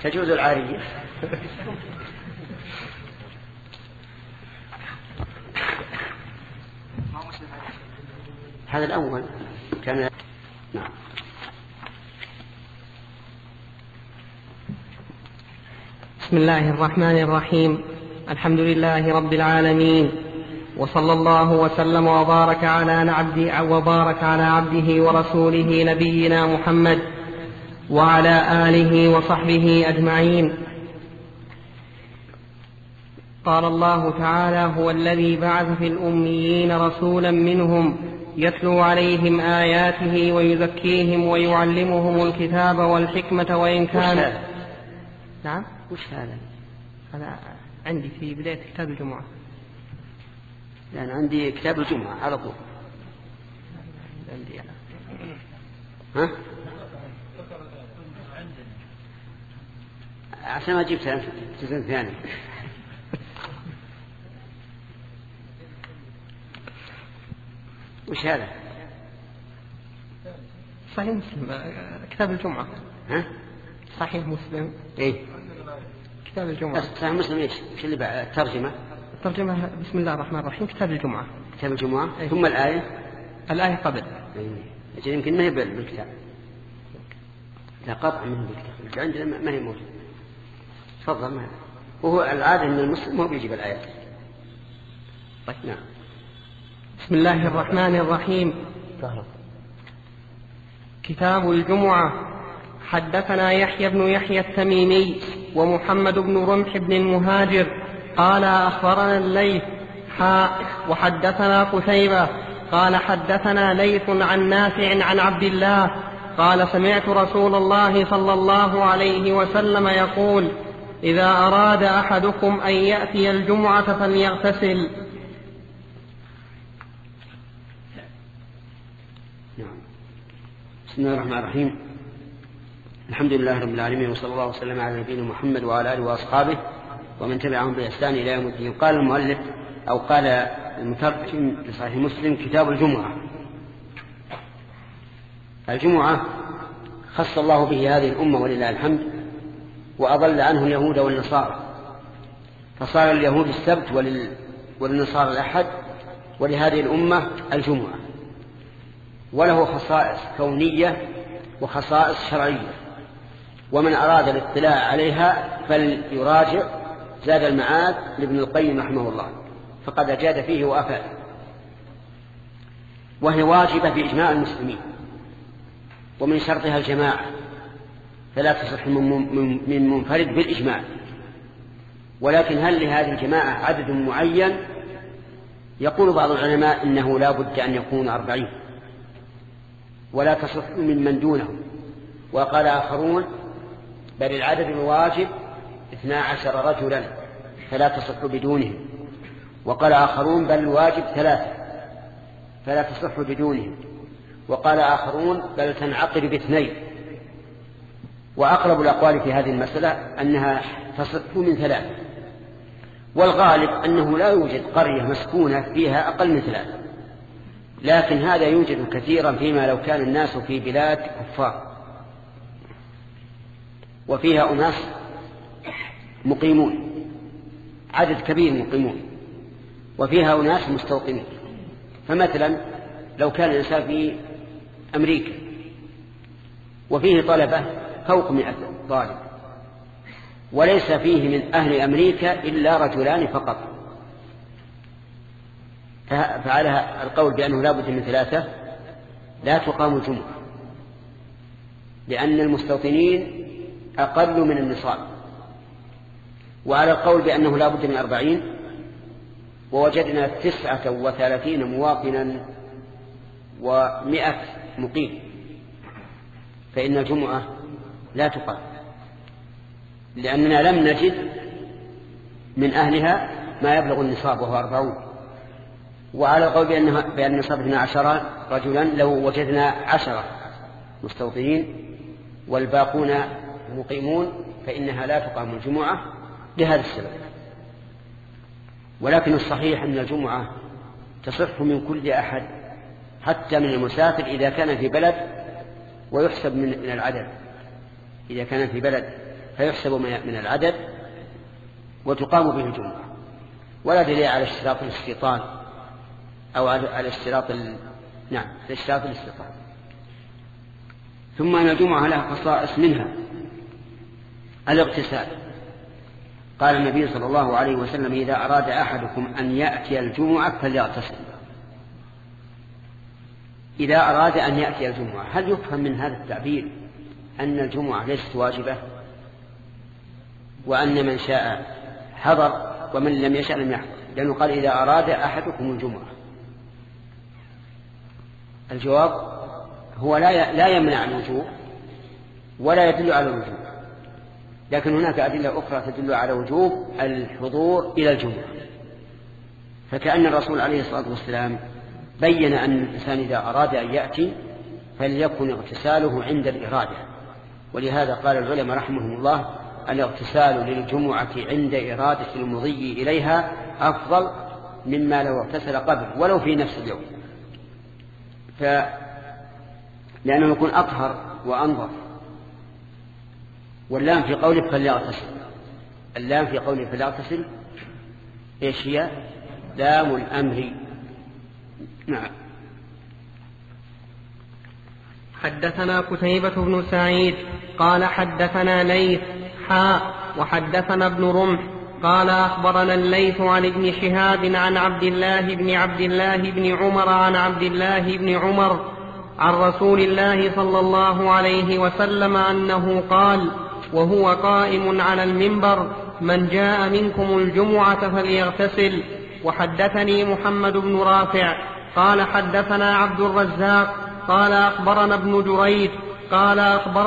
تجوز العارية. هذا الأول كان. نعم. بسم الله الرحمن الرحيم. الحمد لله رب العالمين، وصلى الله وسلم وبارك على عبده ورسوله نبينا محمد وعلى آله وصحبه أجمعين. قال الله تعالى: هو الذي بعث في الأميين رسولا منهم يتلو عليهم آياته ويزكيهم ويعلمهم الكتاب والحكمة وإن كان. نعم. وش هذا؟ هذا عندي في بداية كتاب الجمعة. يعني عندي كتاب الجمعة على طول. عندي أنا. ها؟ عشان ما جبتها جزء ثاني. وش هذا؟ صحيح مسلم، كتاب الجمعة. ها؟ صحيح مسلم. إيه؟ كتاب الجمعة. صحيح مسلم إيش؟ وش اللي بعد الترجمة؟ الترجمة بسم الله الرحمن الرحيم، كتاب الجمعة. كتاب الجمعة. إيه؟ ثم الآية. الآية قبل. إيه؟ يمكن ما هي بالكتاب. لا قطع منه بالكتاب. عندنا ما هي موجودة. تفضل. ما وهو العادة أن المسلم هو بيجيب الآيات. طيب. نعم. بسم الله الرحمن الرحيم. كتاب الجمعة. حدثنا يحيى بن يحيى التميمي ومحمد بن رمح بن المهاجر قال أخبرنا الليث وحدثنا قتيبة قال حدثنا ليث عن نافع عن عبد الله قال سمعت رسول الله صلى الله عليه وسلم يقول: إذا أراد أحدكم أن يأتي الجمعة فليغتسل. بسم الله الرحمن الرحيم. الحمد لله رب العالمين، وصلى الله وسلم على نبينا محمد وعلى آله وأصحابه ومن تبعهم بإحسان إلى يوم الدين. قال المؤلف أو قال المترجم لصحيح مسلم: كتاب الجمعة. الجمعة خص الله به هذه الأمة ولله الحمد، وأضل عنه اليهود والنصارى، فصار اليهود السبت وللنصارى الأحد، ولهذه الأمة الجمعة، وله خصائص كونية وخصائص شرعية. ومن أراد الاطلاع عليها فليراجع زاد المعاد لابن القيم رحمه الله، فقد أجاد فيه وأفاد. وهي واجبة بإجماع المسلمين، ومن شرطها الجماعة، فلا تصح من منفرد بالإجماع. ولكن هل لهذه الجماعة عدد معين؟ يقول بعض العلماء إنه لا بد أن يكون 40 ولا تصح من دونهم. وقال آخرون: بل العدد الواجب 12 رجلا فلا تصح بدونهم. وقال آخرون: بل الواجب 3 فلا تصح بدونهم. وقال آخرون: بل تنعقد ب2. وأقرب الأقوال في هذه المسألة أنها تصح من 3، والغالب أنه لا يوجد قرية مسكونة فيها أقل من 3، لكن هذا يوجد كثيرا فيما لو كان الناس في بلاد كفار وفيها أناس مقيمون، عدد كبير مقيمون، وفيها أناس مستوطنين. فمثلا لو كان الإنسان في أمريكا وفيه طلبة فوق 100 طالب، وليس فيه من أهل أمريكا إلا رجلان فقط، فعلى القول بأنه لا بد من 3 لا تقام الجمعة، لأن المستوطنين أقل من النصاب. وعلى القول بأنه لا بد من 40 ووجدنا 39 مواطنا و100 مقيم، فإن الجمعة لا تقام، لأننا لم نجد من أهلها ما يبلغ النصاب وهو 40. وعلى القول بأن النصاب 12 رجلا لو وجدنا 10 مستوطنين والباقون مقيمون فإنها لا تقام الجمعة لهذا السبب. ولكن الصحيح أن الجمعة تصح من كل أحد، حتى من المسافر إذا كان في بلد ويحسب من العدد، إذا كان في بلد فيحسب من العدد وتقام به الجمعة، ولا دليل على اشتراط الاستيطان أو على اشتراط اشتراط الاستيطان. ثم أن الجمعة لها خصائص، منها الاغتسال. قال النبي صلى الله عليه وسلم: إذا أراد أحدكم أن يأتي الجمعة فليغتسل. إذا أراد أن يأتي الجمعة، هل يفهم من هذا التعبير أن الجمعة ليست واجبة، وأن من شاء حضر ومن لم يشاء لم يحضر؟ لأنه قال: إذا أراد أحدكم الجمعة. الجواب هو لا يمنع الوجوب ولا يدل على الوجوب، لكن هناك أدلة أخرى تدل على وجوب الحضور إلى الجمعة. فكأن الرسول عليه الصلاة والسلام بين أن الإنسان إذا أراد أن يأتي فليكن اغتساله عند الإرادة، ولهذا قال العلماء رحمهم الله: الاغتسال للجمعة عند إرادة المضي إليها أفضل مما لو اغتسل قبل ولو في نفس اليوم، لأنه يكون أطهر وأنظف. واللام في قوله فليغتسل، اللام في قوله فليغتسل إيش هي؟ لام الأمر. نعم. حدثنا قتيبة بن سعيد قال حدثنا ليث وحدثنا ابن رمح قال أخبرنا الليث عن ابن شهاب عن عبد الله بن عمر عن عبد الله بن عمر عن رسول الله صلى الله عليه وسلم أنه قال وهو قائم على المنبر: من جاء منكم الجمعة فليغتسل. وحدثني محمد بن رافع قال حدثنا عبد الرزاق قال أخبرنا ابن جريج قال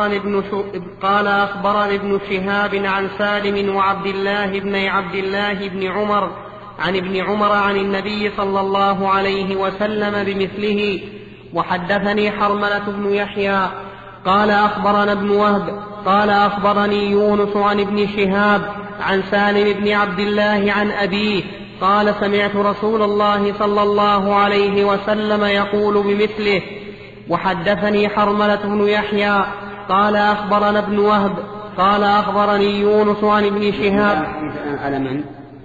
أخبرني ابن شهاب عن سالم وعبد الله بن عمر عن ابن عمر عن النبي صلى الله عليه وسلم بمثله. وحدثني حرملة بن يحيى قال أخبرنا ابن وهب قال أخبرني يونس عن ابن شهاب عن سالم بن عبد الله عن أبيه قال: سمعت رسول الله صلى الله عليه وسلم يقول بمثله. وحدثني حرملة بن يحيى قال أخبرنا ابن وهب قال أخبرني يونس عن ابن شهاب. على من؟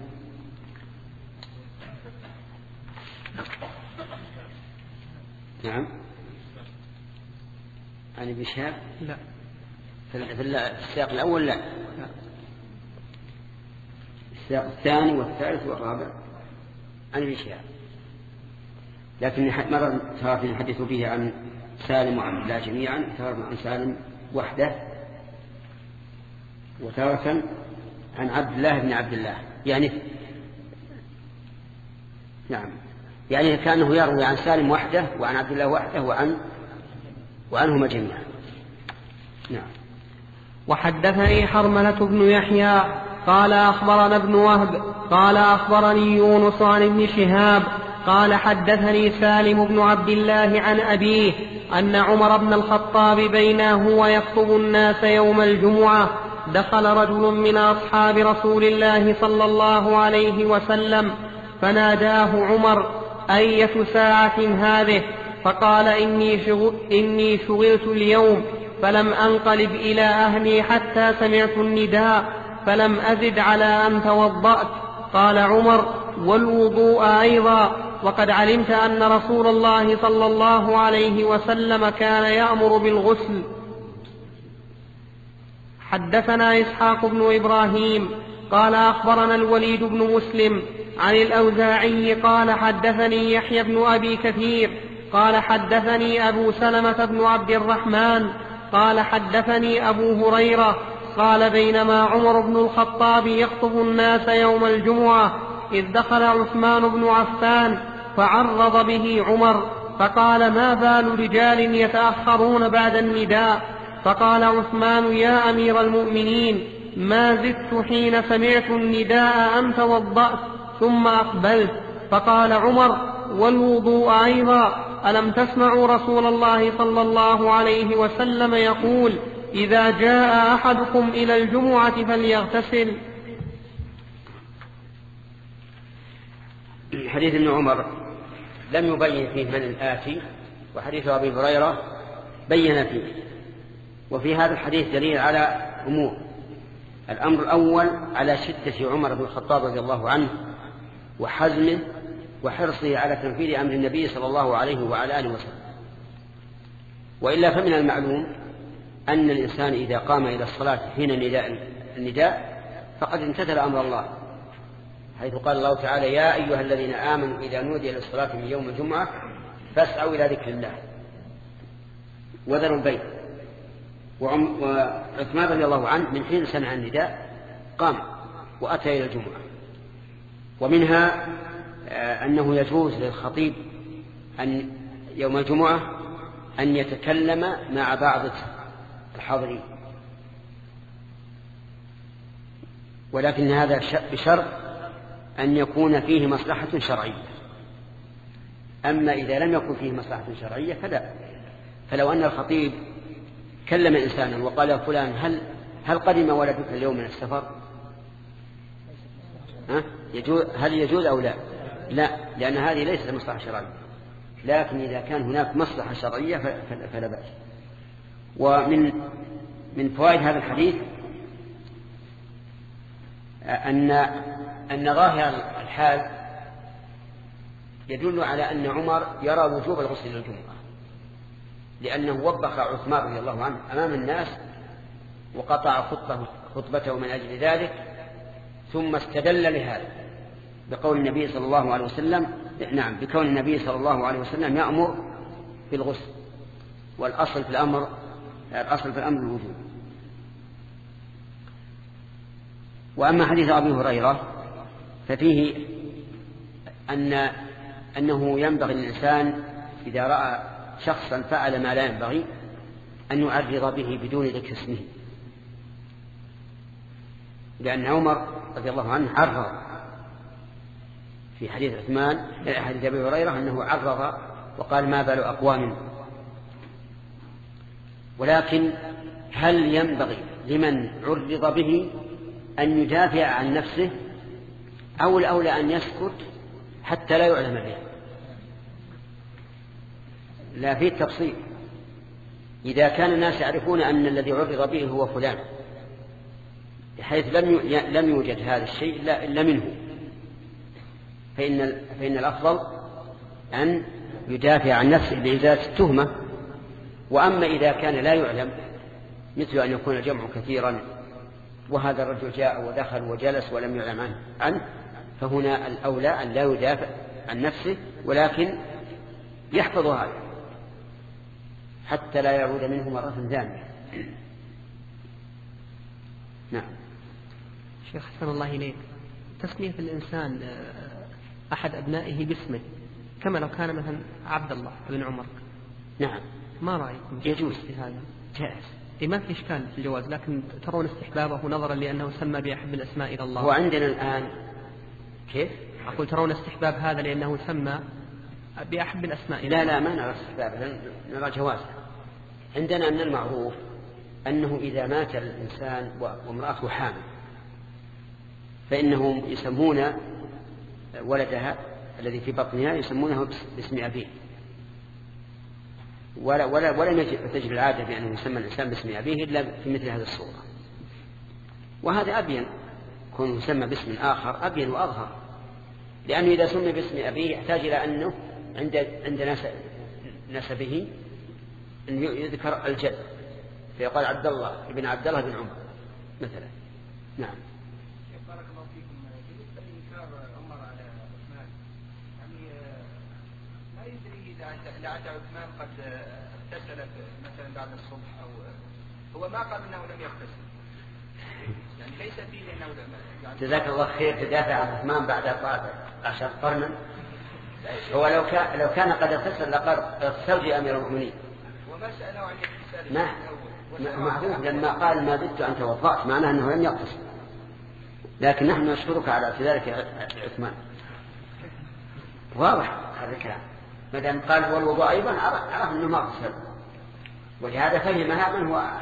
نعم، عن ابن شهاب؟ لا، في السياق الأول لا، السياق الثاني والثالث والرابع عن ابن شهاب، لكن مرة ترى نحدث فيه عن سالم وعن الله جميعا، ترى عن سالم وحده، وتارة عن عبد الله بن عبد الله، يعني كأنه يروي عن سالم وحده وعن عبد الله وحده وعنهما جميعا. نعم. وحدثني حرملة بن يحيى قال أخبرنا ابن وهب قال أخبرني يونس عن ابن شهاب قال حدثني سالم بن عبد الله عن أبيه أن عمر بن الخطاب بينه ويخطب الناس يوم الجمعة دخل رجل من أصحاب رسول الله صلى الله عليه وسلم فناداه عمر: أية ساعة هذه؟ فقال: إني شغلت اليوم فلم أنقلب إلى أهلي حتى سمعت النداء فلم أزد على أن توضأت. قال عمر: والوضوء أيضا، وقد علمت أن رسول الله صلى الله عليه وسلم كان يأمر بالغسل. حدثنا إسحاق بن إبراهيم قال أخبرنا الوليد بن مسلم عن الأوزاعي قال حدثني يحيى بن أبي كثير قال حدثني أبو سلمة بن عبد الرحمن قال حدثني أبو هريرة قال: بينما عمر بن الخطاب يخطب الناس يوم الجمعة إذ دخل عثمان بن عفان فعرض به عمر فقال: ما بال رجال يتأخرون بعد النداء؟ فقال عثمان: يا أمير المؤمنين، ما زدت حين سمعت النداء أن توضأت ثم أقبلت. فقال عمر: والوضوء أيضا، ألم تسمعوا رسول الله صلى الله عليه وسلم يقول: إذا جاء أحدكم إلى الجمعة فليغتسل؟ حديث ابن عمر لم يبين فيه من الآتي، وحديث أبي هريرة بين فيه. وفي هذا الحديث دليل على أمور: الأمر الأول على شدة عمر بن الخطاب رضي الله عنه وحزمه وحرصه على تنفيذ أمر النبي صلى الله عليه وعلى آله وسلم. وإلا فمن المعلوم أن الإنسان إذا قام إلى الصلاة حين النداء فقد امتثل أمر الله، حيث قال الله تعالى: يا أيها الذين آمنوا إذا نودي للصلاة من يوم الجمعة فاسعوا إلى ذكر الله وذروا البيع. وعثمان رضي الله عنه من حين سمع النداء قام وأتى إلى الجمعة. ومنها أنه يجوز للخطيب أن يوم الجمعة أن يتكلم مع بعض الحاضرين، ولكن هذا بشرط أن يكون فيه مصلحة شرعية. أما إذا لم يكن فيه مصلحة شرعية فلا. فلو أن الخطيب كلم إنسانا وقال: يا فلان هل قدم ولدك اليوم من السفر؟ هل يجوز أو لا؟ لا، لأن هذه ليست مصلحة شرعية. لكن إذا كان هناك مصلحة شرعية فلا بأس. ومن فوائد هذا الحديث أن ظاهر الحال يدل على أن عمر يرى وجوب الغسل للجمعة، لأنه وبخ عثمان رضي الله عنه أمام الناس وقطع خطبته من أجل ذلك، ثم استدل لهذا بقول النبي صلى الله عليه وسلم، بكون النبي صلى الله عليه وسلم يأمر بالغسل، والأصل في الأمر الوجوب. وأما حديث أبي هريرة ففيه أنه ينبغي للإنسان إذا رأى شخصا فعل ما لا ينبغي أن يعرض به بدون ذكر اسمه، لأن عمر رضي الله عنه عرض في حديث حديث أبي هريرة أنه عرض وقال: ما بال أقوام. ولكن هل ينبغي لمن عرض به أن يدافع عن نفسه، أو الأولى أن يسكت حتى لا يعلم به؟ لا، في التفصيل. إذا كان الناس يعرفون أن الذي عرض به هو فلان، بحيث لم يوجد هذا الشيء إلا منه، فإن الأفضل أن يدافع عن نفسه بإزالة التهمة. وأما إذا كان لا يعلم، مثل أن يكون الجمع كثيرا وهذا الرجل جاء ودخل وجلس ولم يعلم عنه، فهنا الأولى أن لا يدافع عن نفسه، ولكن يحفظ هذا حتى لا يعود منه مرة ثانية. نعم. شيخ حسن الله إليك، تسمية الإنسان أحد أبنائه باسمه كما لو كان مثلا عبد الله بن عمر، نعم، ما رأيكم؟ يجوز في هذا؟ جائز. ما في إشكال في الجواز، لكن ترون استحبابه نظرا لأنه سمى بأحب الأسماء إلى الله. وعندنا الآن كيف؟ أقول ترون استحباب هذا لأنه سمى بأحب الأسماء إلى الله. لا، ما نرى استحباب، نرى جوازه. عندنا أن المعروف أنه إذا مات الإنسان وامرأته حامل فإنهم يسمون ولدها الذي في بطنها يسمونه باسم أبيه، ولا تجري العادة بأنه يسمى الإنسان باسم أبيه إلا في مثل هذه الصورة. وهذا أبين، كونه يسمى باسم آخر أبين وأظهر، لأنه إذا سمي باسم أبيه يحتاج إلى أنه عند نسبه أن يذكر الجد، فيقال عبد الله ابن عبد الله بن عمر مثلا. نعم. بارك الله فيكم. بالنسبة لإنكار عمر على عثمان، يعني ما يدري إذا عاد عثمان قد اغتسل مثلا بعد الصبح، أو هو ما قال إنه لم يغتسل، يعني ليس فيه إنه يعني. جزاك الله خير. تدافع عن عثمان بعد 10 قرنا. هو لو كان قد اغتسل لقد اغتسل أمير المؤمنين. وما سأله عن الاغتسال معروف لما قال ما زدت أن توضأت معناه أنه لم يغتسل، لكن نحن نشكرك على اعتذارك يا عثمان. واضح هذا الكلام، ما دام قال هو الوضوء أيضا عرف أنه ما اغتسل، ولهذا فهمها من هو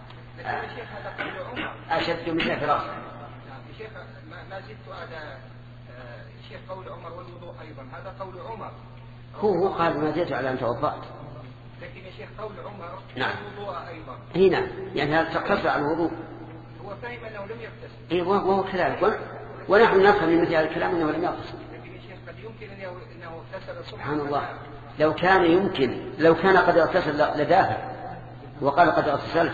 أشد من فراسه. شيخ ما زدت هذا شيخ قول عمر والوضوء أيضا، هذا قول عمر. هو قال ما زدت على أن توضأت، لكن يا شيخ قول عمر نعم. والوضوء أيضا هنا يعني هذا تقتصر على الوضوء. هو وفهم أنه لم يغتسل. وهو كذلك، ونحن نفهم من مثل هذا الكلام أنه لم يغتسل. لكن يا شيخ قد يمكن أنه اغتسل الصبح. سبحان الله، لو كان قد اغتسل لدافع وقال قد اغتسلت،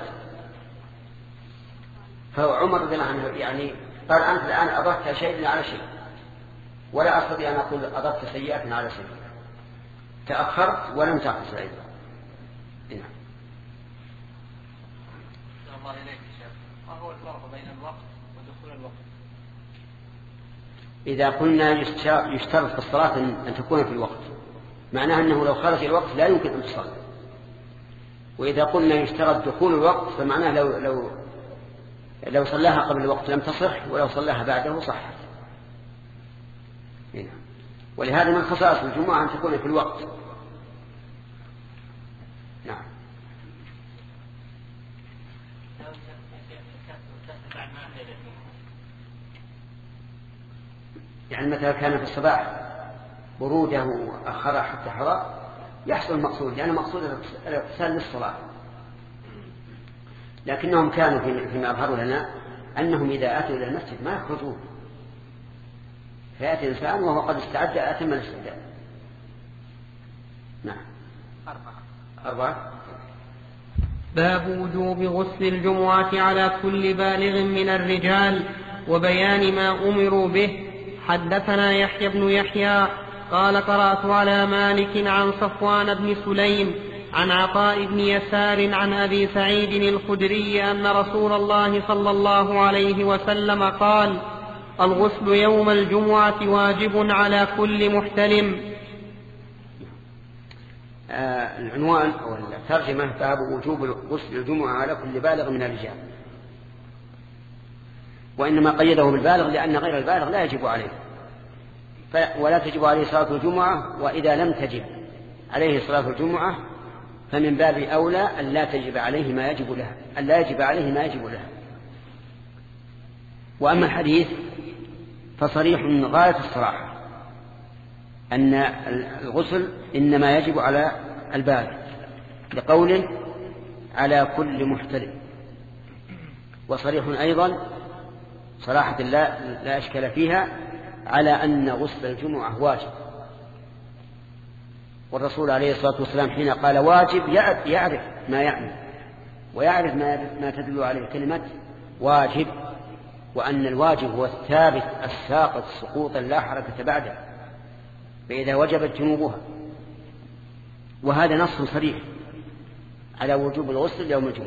فهو عمر رضي الله عنه يعني قال أنت الآن أضفت شيء على شيء، ولا أستطيع أن أقول أضفت سيئات على شيء، تأخرت ولم تغتسل أيضا. نعم. الله إليك شيخ، ما هو الفرق بين الوقت ودخول الوقت؟ إذا قلنا يشترط في الصلاة أن تكون في الوقت، معناه أنه لو خرج الوقت لا يمكن أن تصلي. وإذا قلنا يشترط دخول الوقت فمعناه لو صلاها قبل الوقت لم تصح، ولو صلاها بعده صحت. ولهذا من خصائص الجمعة أن تكون في الوقت. نعم. يعني مثلا كان في الصباح بروده وأخرها حتى حرار يحصل المقصود، لأن مقصود الاغتسال للصلاة. لكنهم كانوا فيما أظهروا لنا أنهم إذا أتوا إلى المسجد ما يخرجون، فيأتي الإنسان وهو قد استعد أتم الاستعداد. نعم. 4. باب وجوب غسل الجمعة على كل بالغ من الرجال وبيان ما أمروا به. حدثنا يحيى بن يحيى قال قرأت على مالك عن صفوان بن سليم عن عطاء بن يسار عن أبي سعيد الخدري أن رسول الله صلى الله عليه وسلم قال: الغسل يوم الجمعة واجب على كل محتلم. العنوان أو الترجمة باب وجوب غسل الجمعة على كل بالغ من الرجال، وإنما قيده بالبالغ لأن غير البالغ لا يجب عليه، ولا تجب عليه صلاة الجمعة، وإذا لم تجب عليه صلاة الجمعة فمن باب أولى أن لا يجب عليه ما يجب له. وأما الحديث فصريح من غاية الصراحة أن الغسل إنما يجب على البالغ، لقوله على كل محتلم. وصريح أيضا صراحة لا أشكال فيها على أن غسل الجمعة واجب. والرسول عليه الصلاة والسلام حين قال واجب يعرف ما يعني، ويعرف ما تدل عليه كلمة واجب، وأن الواجب هو الثابت الساقط سقوطا لا حركة بعده، فإذا وجبت جنوبها. وهذا نص صريح على وجوب الغسل يوم الجمعة.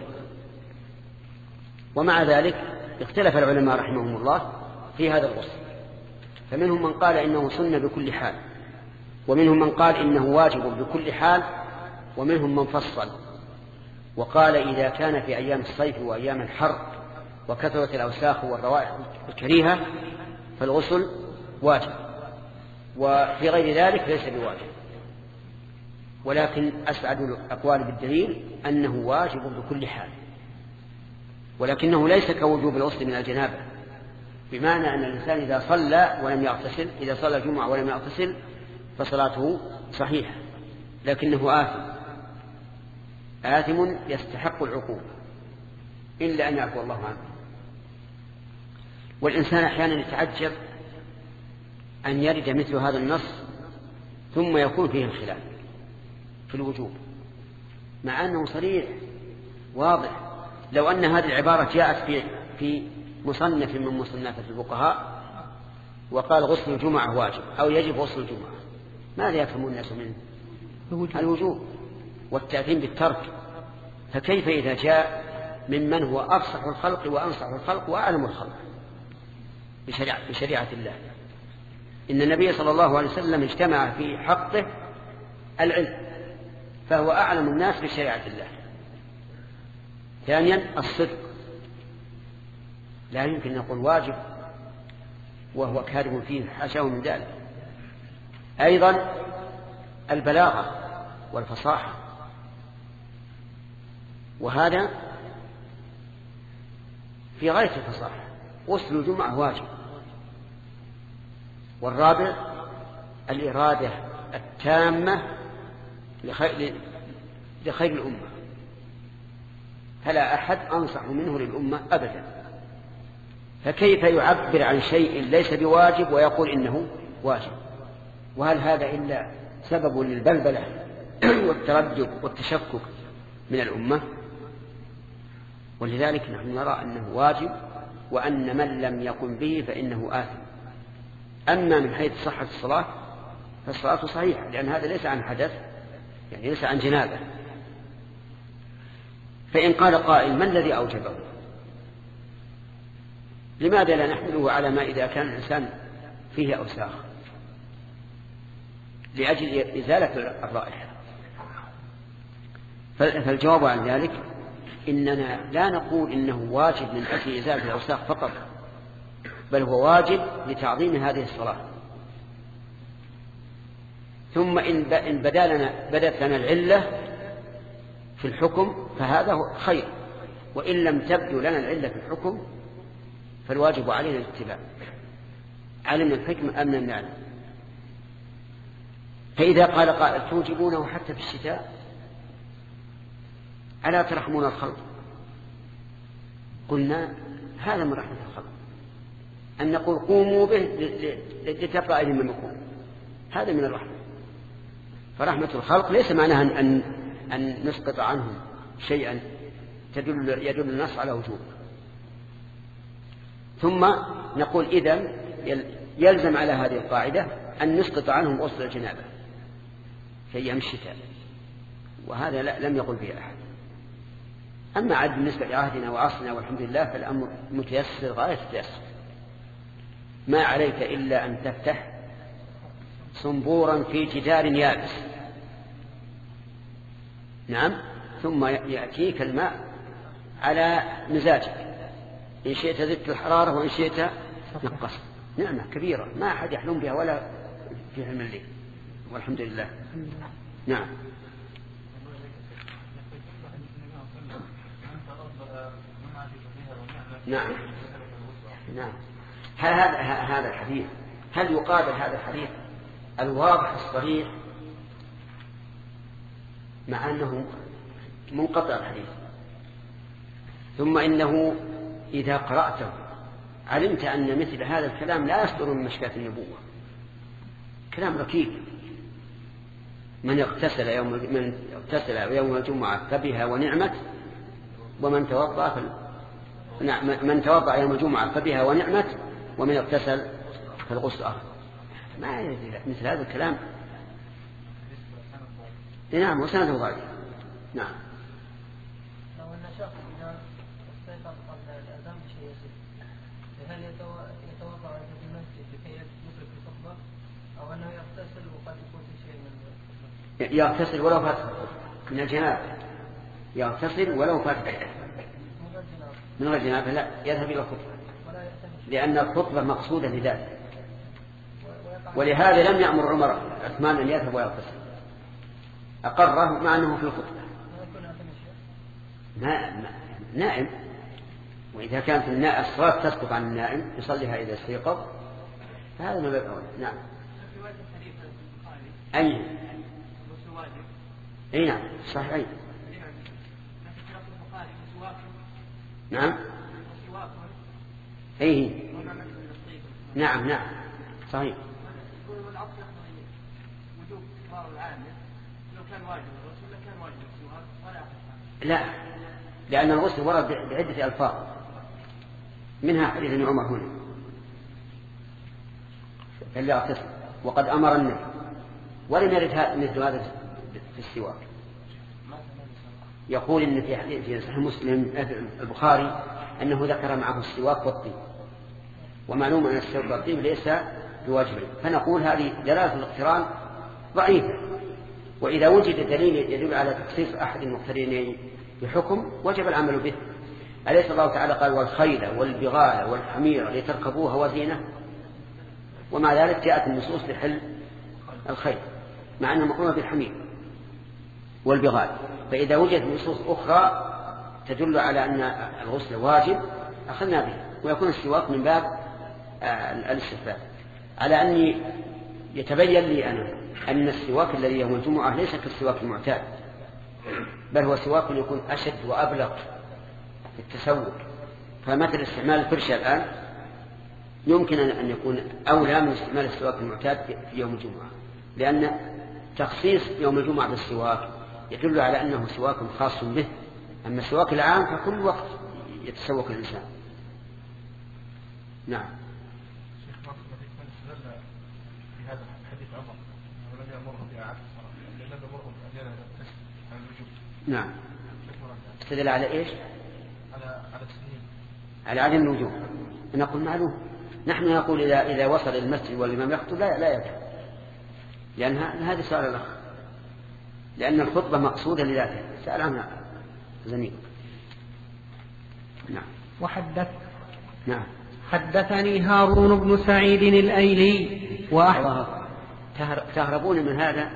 ومع ذلك اختلف العلماء رحمهم الله في هذا الغسل، فمنهم من قال إنه سنة بكل حال، ومنهم من قال إنه واجب بكل حال، ومنهم من فصل وقال إذا كان في أيام الصيف وأيام الحر وكثرة الأوساخ والروائح الكريهة فالغسل واجب، وفي غير ذلك ليس بواجب. ولكن أسعد الأقوال بالدليل أنه واجب بكل حال، ولكنه ليس كوجوب الغسل من الجنابة، بمعنى أن الإنسان إذا صلى ولم يغتسل، إذا صلى الجمعة ولم يغتسل فصلاته صحيحة، لكنه آثم يستحق العقوبة إلا أن يعفو الله عنه. والإنسان أحيانا يتعجب أن يرد مثل هذا النص ثم يكون فيه الخلاف في الوجوب، مع أنه صريح واضح. لو أن هذه العبارة جاءت في مصنف من مصنفات الفقهاء وقال غسل الجمعة واجب أو يجب غسل الجمعة، ماذا يفهم الناس منه؟ الوجوب والتأثيم بالترك. فكيف إذا جاء ممن هو أفصح الخلق وأنصح الخلق وأعلم الخلق بشريعة الله؟ إن النبي صلى الله عليه وسلم اجتمع في حقه العلم، فهو أعلم الناس بشريعة الله. ثانيا الصدق، لا يمكن أن نقول واجب وهو كاذب فيه، حاشاه من ذلك. أيضا البلاغة والفصاحة، وهذا في غاية الفصاحة. غسل الجمعة واجب. والرابع الإرادة التامة لخير الأمة، فلا أحد أنصح منه للأمة أبدا، فكيف يعبر عن شيء ليس بواجب ويقول إنه واجب؟ وهل هذا إلا سبب للبلبلة والتردد والتشكك من الأمة؟ ولذلك نحن نرى أنه واجب، وأن من لم يقم به فإنه آثم. أما من حيث صحة الصلاة فالصلاة صحيحة، لأن هذا ليس عن حدث، يعني ليس عن جنابة. فإن قال قائل: ما الذي أوجبه؟ لماذا لا نحمله على ما إذا كان الإنسان فيه أوساخ لأجل إزالة الرائحة؟ فالجواب عن ذلك إننا لا نقول إنه واجب من أجل إزالة الأوساخ فقط، بل هو واجب لتعظيم هذه الصلاة. ثم إن بدت لنا العلة في الحكم فهذا خير، وإن لم تبدو لنا العلة في الحكم فالواجب علينا الاتباع، علمنا الحكم أم لم نعلم. فإذا قال قائل: توجبونه حتى في الشتاء، ألا ترحمون الخلق؟ قلنا: هذا من رحمة الخلق أن نقول قوموا به لتبقى أيدي من مكون، هذا من الرحمة. فرحمة الخلق ليس معناها أن نسقط عنهم شيئا يدل النص على وجوب. ثم نقول: إذن يلزم على هذه القاعدة أن نسقط عنهم غسل الجنابة في أيام الشتاء، وهذا لم يقل به أحد. أما عاد بالنسبة لعهدنا وعصرنا والحمد لله فالأمر متيسر غاية التيسر. ما عليك إلا أن تفتح صنبورا في جدار يابس، نعم، ثم يأتيك الماء على مزاجك، إن شئت زدت الحرارة وإن شئت نقصت. نعمة كبيرة ما أحد يحلم بها ولا في علم الليل، والحمد لله. نعم. نعم. نعم. هذا الحديث هل يقابل هذا الحديث الواضح الصريح مع أنه منقطع الحديث؟ ثم إنه إذا قرأته علمت أن مثل هذا الكلام لا يصدر من مشكاة النبوة، كلام ركيك. من اغتسل يوم الجمعة فبها ونعمت، ومن توضأ يوم الجمعة فبها ونعمت، ومن اغتسل فالغسل أفضل. ما يدري مثل هذا الكلام. نعم، وسنده ضعيف. نعم. لو أن شخص استيقظ قبل الأذان بشيء يسير، هل يتوضأ في المسجد لكي يدرك الخطبة، أو أنه يغتسل وقد يكون في شيء من يغتسل ولو فات من الجنابة، يغتسل ولو فات من غير جنابة، لا يذهب إلى الخطبة، لأن الخطبة مقصودة لذلك. ولهذا لم يأمر عثمان أن يذهب ويغتسل، أقره مع أنه في الخطبة. نائم، وإذا كانت الصلاة تسقط عن النائم يصليها إذا استيقظ فهذا ما بيبقى. نعم. أي نعم صحيح. نعم. أي نعم صحيح. لا، لأن الغسل ورد بعدة ألفاظ، منها حديث ابن عمر هنا فليغتسل وقد أمر النبي، ولم يرد مثل هذا في السواك. يقول إن في حديث في صحيح مسلم البخاري أنه ذكر معه السواك والطيب، ومعلوم أن السواك والطيب ليس بواجبين، فنقول هذه دلالة الاقتران ضعيفة. وإذا وجد دليل يدل على تخصيص أحد المقترنين بحكم وجب العمل به. أليس الله تعالى قال: والخيل والبغال والحمير لتركبوها وزينة؟ ومع ذلك جاءت النصوص لحل الخيل مع أنها مقرونة بالحمير والبغال. فإذا وجدت نصوص أخرى تدل على أن الغسل واجب أخذنا به، ويكون السواك من باب الاستفادة. على أني يتبين لي أنا أن السواك الذي يوم الجمعة ليس كالسواك المعتاد، بل هو سواك يكون أشد وأبلغ في التسوق. فمثل استعمال الفرشة الآن يمكن أن يكون أولى من استعمال السواك المعتاد في يوم الجمعة، لأن تخصيص يوم الجمعة بالسواك يدل على أنه سواك خاص به. أما السواك العام فكل وقت يتسوك الإنسان. نعم. شيخ مصر من استدل في هذا حديث عمر ولم يأمرهم بإعادة الصلاة لأنه أمرهم بأداء عن الوجوب. نعم. استدل على إيش؟ على السنين. على عدم الوجوب. نقول معلوم. نحن نقول إذا وصل المسجد والإمام يخطب لا يذهب، لأن هذا سؤال الأخ، لأن الخطبة مقصودة لذاته. سأل عنها زميل. نعم. نعم. حدثني هارون بن سعيد الأيلي تهربون من هذا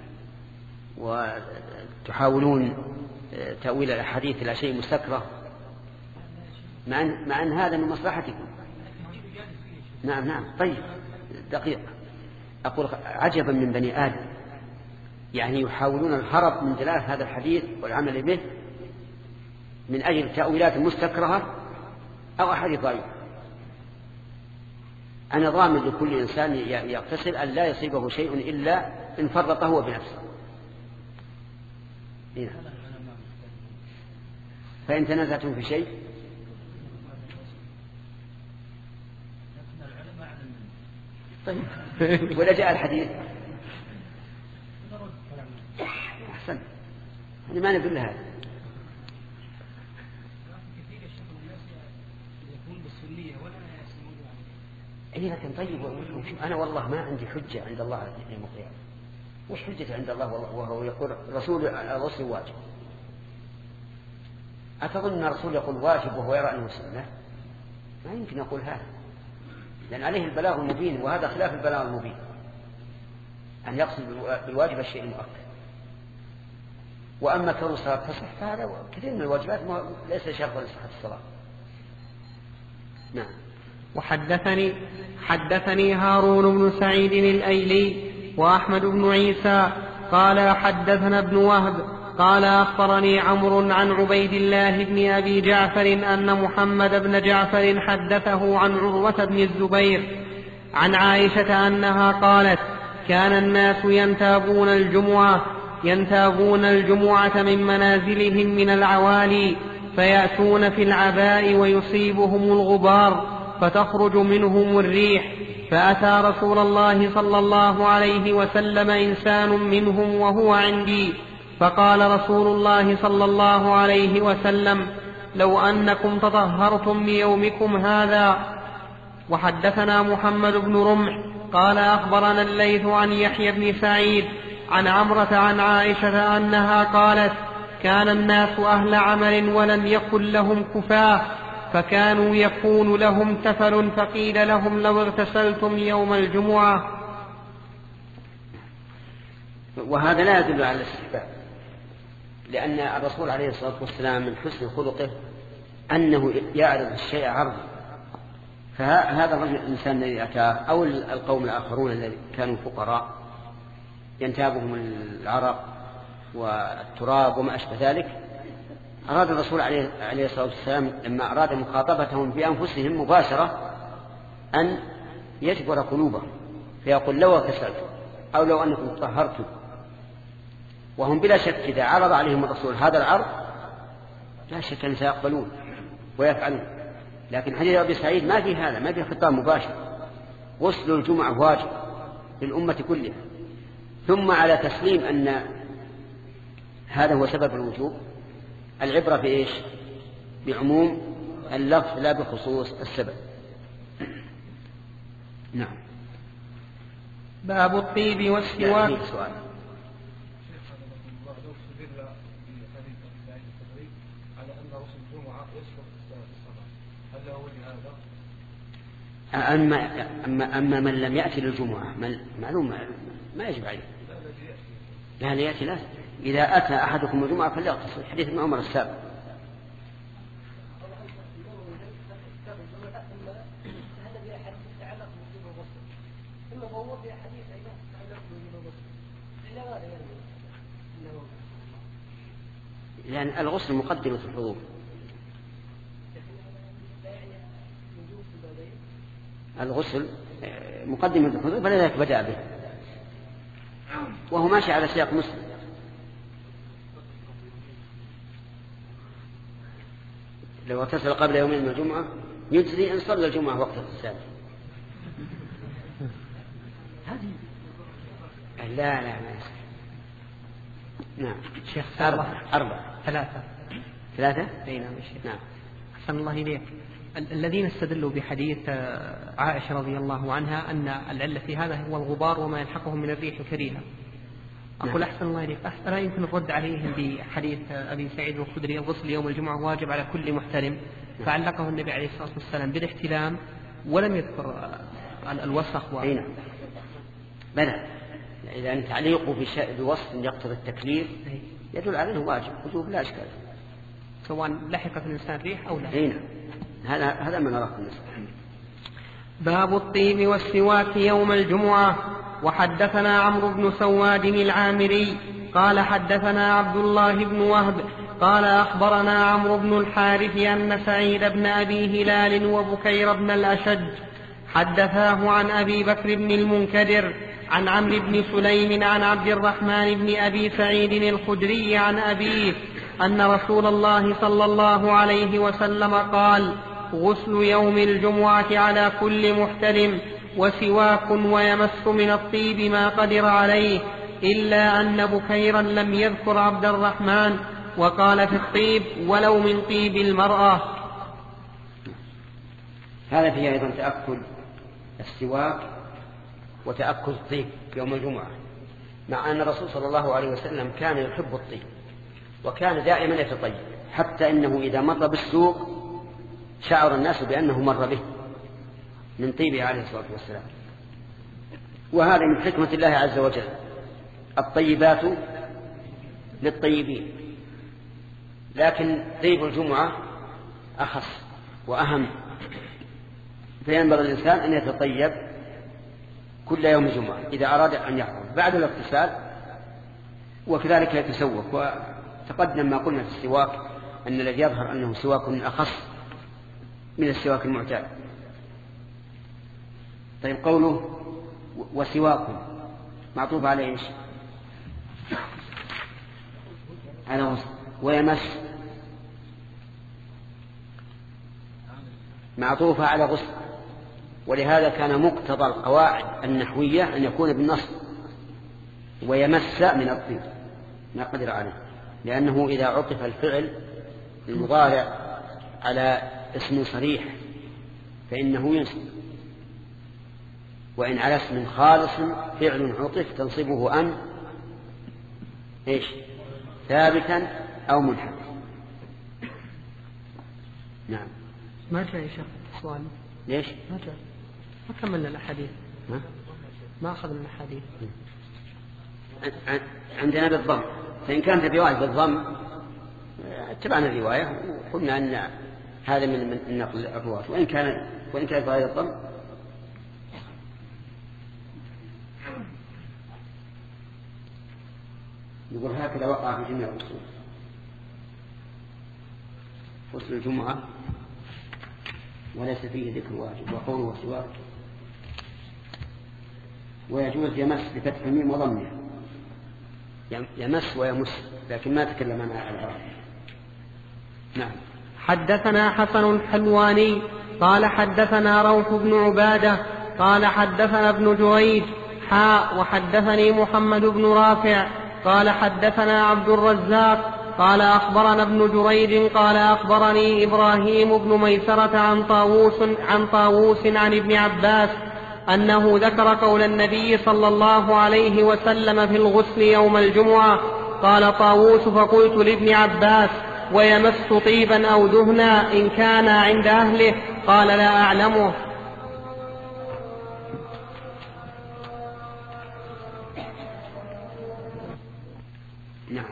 وتحاولون تأويل الأحاديث إلى شيء مستكره، مع أن هذا من مصلحتكم. نعم. طيب دقيق. أقول عجبا من بني آدم، يعني يحاولون الهرب من دلالة هذا الحديث والعمل به من أجل تأويلات مستكرهة أو أحاديث ضعيفة. أنا ضامن لكل إنسان يغتسل أن لا يصيبه شيء إلا إن فرط هو بنفسه. فإن تنازعتم في شيء طيب ولا جاء الحديث أحسن، يعني ما نقول هذا. إيه لكن طيب أنا والله ما عندي حجة عند الله يوم القيامة. وش حجة عند الله وهو يقول رسول الغسل واجب؟ أتظن أن الرسول يقول واجب وهو يرى أنه سنة؟ ما يمكن يقول هذا، لأن عليه البلاغ المبين، وهذا خلاف البلاغ المبين أن يقصد بالواجب الشيء المؤكد. وأما كون الصلاة تصح فهذا كثير من الواجبات ليس شرطا لصحة الصلاة. نعم. حدثني هارون بن سعيد الأيلي وأحمد بن عيسى قال حدثنا ابن وهب قال أخبرني عمرو عن عبيد الله بن أبي جعفر أن محمد بن جعفر حدثه عن عروة بن الزبير عن عائشة أنها قالت كان الناس ينتابون الجمعة من منازلهم من العوالي فيأتون في العباء ويصيبهم الغبار فتخرج منهم الريح، فأتى رسول الله صلى الله عليه وسلم إنسان منهم وهو عندي، فقال رسول الله صلى الله عليه وسلم لو أنكم تطهرتم ليومكم هذا. وحدثنا محمد بن رمح قال أخبرنا الليث عن يحيى بن سعيد عن عمرة عن عائشة أنها قالت كان الناس أهل عمل ولم يكن لهم كفاة، فكانوا يكون لهم تفل فقيل لهم لو اغتسلتم يوم الجمعة. وهذا لا يدل على الاستحباب، لأن الرسول عليه الصلاة والسلام من حسن خلقه أنه يعرض الشيء عرضا. فهذا الرجل الإنسان الذي أتاه أو القوم الآخرون الذين كانوا فقراء ينتابهم العرق والتراب وما أشبه ذلك، أراد الرسول عليه الصلاة والسلام لما أراد مخاطبتهم بأنفسهم مباشرة أن يجبر قلوبهم، فيقول لو اغتسلتم أو لو أنكم تطهرتم. وهم بلا شك إذا عرض عليهم الرسول هذا العرض لا شك أن سيقبلون ويفعلون. لكن حديث أبي سعيد ما في هذا، ما في خطاب مباشر. غسل الجمعة واجب للأمة كلها. ثم على تسليم أن هذا هو سبب الوجوب، العبرة في إيش؟ بعموم اللفظ لا بخصوص السبب. نعم. باب الطيب والسواك. أما من لم يأتي للجمعة معلوم ما يجب عليه. لا يأتي لا. إذا أتى أحدكم الجمعة فليغتسل، حديث ابن عمر السابق. لأن الغسل مقدمة الحضور. الغسل مقدمة الحضور فلذلك بدأ به، وهو ماشي على سياق مسلم. لو اغتسل قبل يومين من الجمعة يجزي إن صلى الجمعة وقت اغتساله. لا نعم شيخ 4 3 أي نعم الشيخ. نعم. أحسن الله إليك. الذين استدلوا بحديث عائشة رضي الله عنها أن العلة في هذا هو الغبار وما يلحقهم من الريح الكريهة، أقول أحسن الله إليك، ألا يمكن الرد عليهم بحديث أبي سعيد الخدري الغسل يوم الجمعة واجب على كل محترم، فعلقه النبي عليه الصلاة والسلام بالاحتلام ولم يذكر الوسخ نعم. بلى إذا أن تعليقه بوصف يقتضي التكليف يدل على أنه واجب وجوب لا إشكال، سواء لحق في الإنسان ريح أو لا. نعم. هذا من نراه النساء. باب الطيب والسواك يوم الجمعة. وحدثنا عمرو بن سواد العامري قال حدثنا عبد الله بن وهب قال أخبرنا عمرو بن الحارث أن سعيد بن أبي هلال وبكير بن الأشج حدثاه عن أبي بكر بن المنكدر عن عمرو بن سليم عن عبد الرحمن بن أبي سعيد الخدري عن أبيه أن رسول الله صلى الله عليه وسلم قال: غسل يوم الجمعة على كل محتلم، وسواك ويمس من الطيب ما قدر عليه، إلا أن بكيرا لم يذكر عبد الرحمن، وقال في الطيب ولو من طيب المرأة. هذا فيه أيضا تأكد السواك وتأكد الطيب يوم الجمعة، مع أن الرسول صلى الله عليه وسلم كان يحب الطيب وكان دائما يتطيب، حتى إنه إذا مر بالسوق شعر الناس بأنه مر به من طيبه عليه الصلاة والسلام. وهذا من حكمة الله عز وجل، الطيبات للطيبين، لكن طيب الجمعة أخص وأهم، فينبغي الإنسان أن يتطيب كل يوم جمعة إذا أراد أن يحضر بعد الاغتسال، وكذلك يتسوك. وتقدم ما قلنا في السواك أن الذي يظهر أنه سواك أخص من السواك المعتاد. طيب قوله وسواك معطوف على إيش؟ على غسل. ويمس معطوفة على غسل، ولهذا كان مقتضى القواعد النحوية أن يكون بالنصب ويمس من الطيب ما قدر عليه، لأنه إذا عطف الفعل المضارع على اسم صريح فإنه ينصب، وإن على اسم خالص فعل عطف تنصبه أن إيش؟ ثابتا أو منحرف. نعم. ما جاء يا شيخ سؤال. ليش؟ ما جاء، ما كملنا الأحاديث، ما أخذنا الأحاديث. عندنا بالضم، فإن كانت الرواية بالضم اتبعنا الرواية وقلنا أن هذا من نقل الرواة، وإن كانت بغير الضم يقول هكذا وقع في جميع الأصول. غسل الجمعة وليس فيه ذكر واجب، وقوله سواك. ويجوز يمس بفتح الميم وضمها، يمس ويمس، لكن ما تكلم عن العرب. نعم. حدثنا حسن الحلواني قال حدثنا روح بن عبادة قال حدثنا ابن جريج وحدثني محمد بن رافع قال حدثنا عبد الرزاق قال أخبرنا ابن جريج قال أخبرني إبراهيم بن ميسرة عن طاووس عن ابن عباس أنه ذكر قول النبي صلى الله عليه وسلم في الغسل يوم الجمعة. قال طاووس: فقلت لابن عباس: ويمس طيبا أو دهنا إن كان عند أهله؟ قال: لا أعلمه. نعم.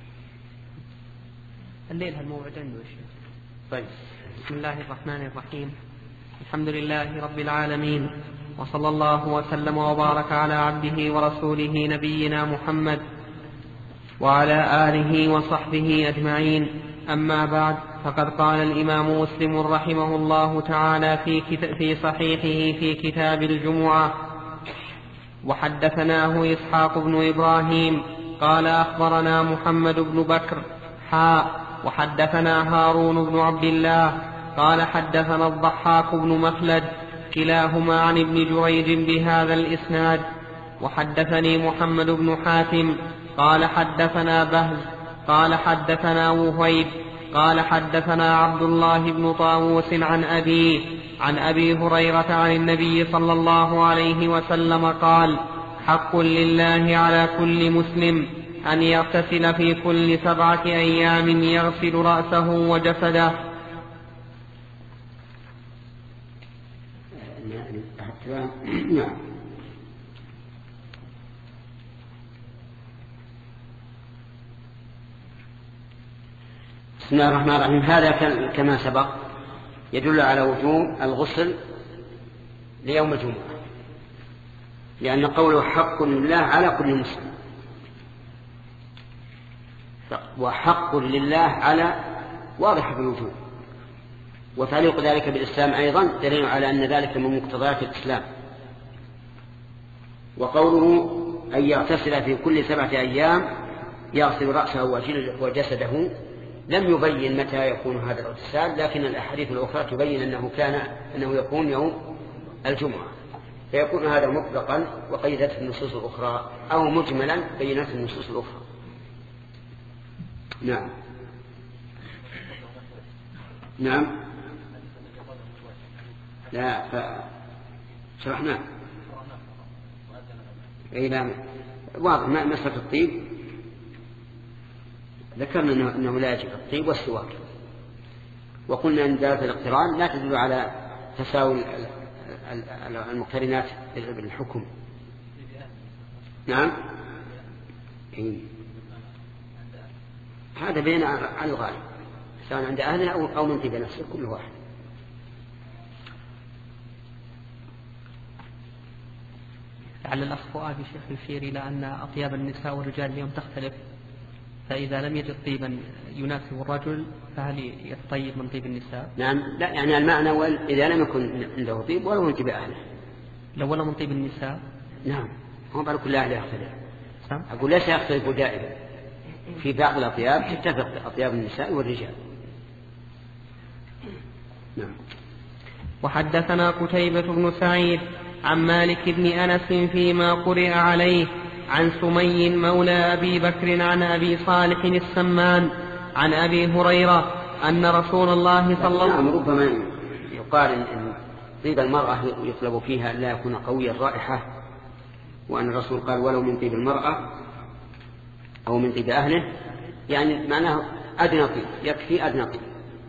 الليل هالموعد عنده شيء. طيب. بسم الله الرحمن الرحيم. الحمد لله رب العالمين، وصلى الله وسلم وبارك على عبده ورسوله نبينا محمد وعلى آله وصحبه أجمعين. أما بعد، فقد قال الإمام مسلم رحمه الله تعالى في صحيحه في كتاب الجمعة: وحدثناه إسحاق بن إبراهيم قال أخبرنا محمد بن بكر وحدثنا هارون بن عبد الله قال حدثنا الضحاك بن مخلد كلاهما عن ابن جريج بهذا الإسناد. وحدثني محمد بن حاتم قال حدثنا بهز قال حدثنا وهيب قال حدثنا عبد الله بن طاووس عن أبي هريرة عن النبي صلى الله عليه وسلم قال: حق لله على كل مسلم أن يغتسل في كل 7 أيام يغسل رأسه وجسده. بسم الله الرحمن الرحيم. هذا كما سبق يدل على وجوب الغسل ليوم الجمعة، لأن قوله حق لله على كل مسلم، وحق لله على واضح بالوجوب، وتعليق ذلك بالإسلام أيضا دليل على أن ذلك من مقتضيات الإسلام. وقوله أن يغتسل في كل 7 أيام يغسل رأسه وجسده لم يبين متى يكون هذا الاغتسال، لكن الأحاديث الأخرى تبين أنه يكون يوم الجمعة، فيكون هذا مطلقا وقيدته النصوص الأخرى، أو مجملا بينته النصوص الأخرى. نعم لا شرحنا لا واضح. مسألة الطيب ذكرنا أنه لا يجب الطيب والسواك، وقلنا أن دلالة الاقتران لا تدل على تساوي المقترنات بالحكم. نعم هذا بين على الغالب، سواء عند أهله أو من طيب نفسه، كل واحد. لعل الأخ فؤاد شيخ يشير إلى أن أطياب النساء والرجال اليوم تختلف، فإذا لم يجد طيبا يناسب الرجل فهل يتطيب من طيب النساء؟ نعم لا، يعني المعنى إذا لم يكن عنده طيب ولو من طيب أهله، لو ولا من طيب النساء. نعم هم قالوا كل أهل يختلف. أقول ليس يختلف دائما، في بعض الأطياب تتفق أطياب النساء والرجال. نعم. وحدثنا قتيبة بن سعيد عن مالك بن أنس فيما قرئ عليه عن سمي مولى أبي بكر عن أبي صالح السمان عن أبي هريرة أن رسول الله صلى الله عليه وسلم. ربما يقال إن طيب المرأة يطلب فيها لا يكون قوي الرائحة، وأن الرسول قال ولو من طيب المرأة أو من طيب أهله، يعني معناه أدنى طيب، يكفي أدنى طيب.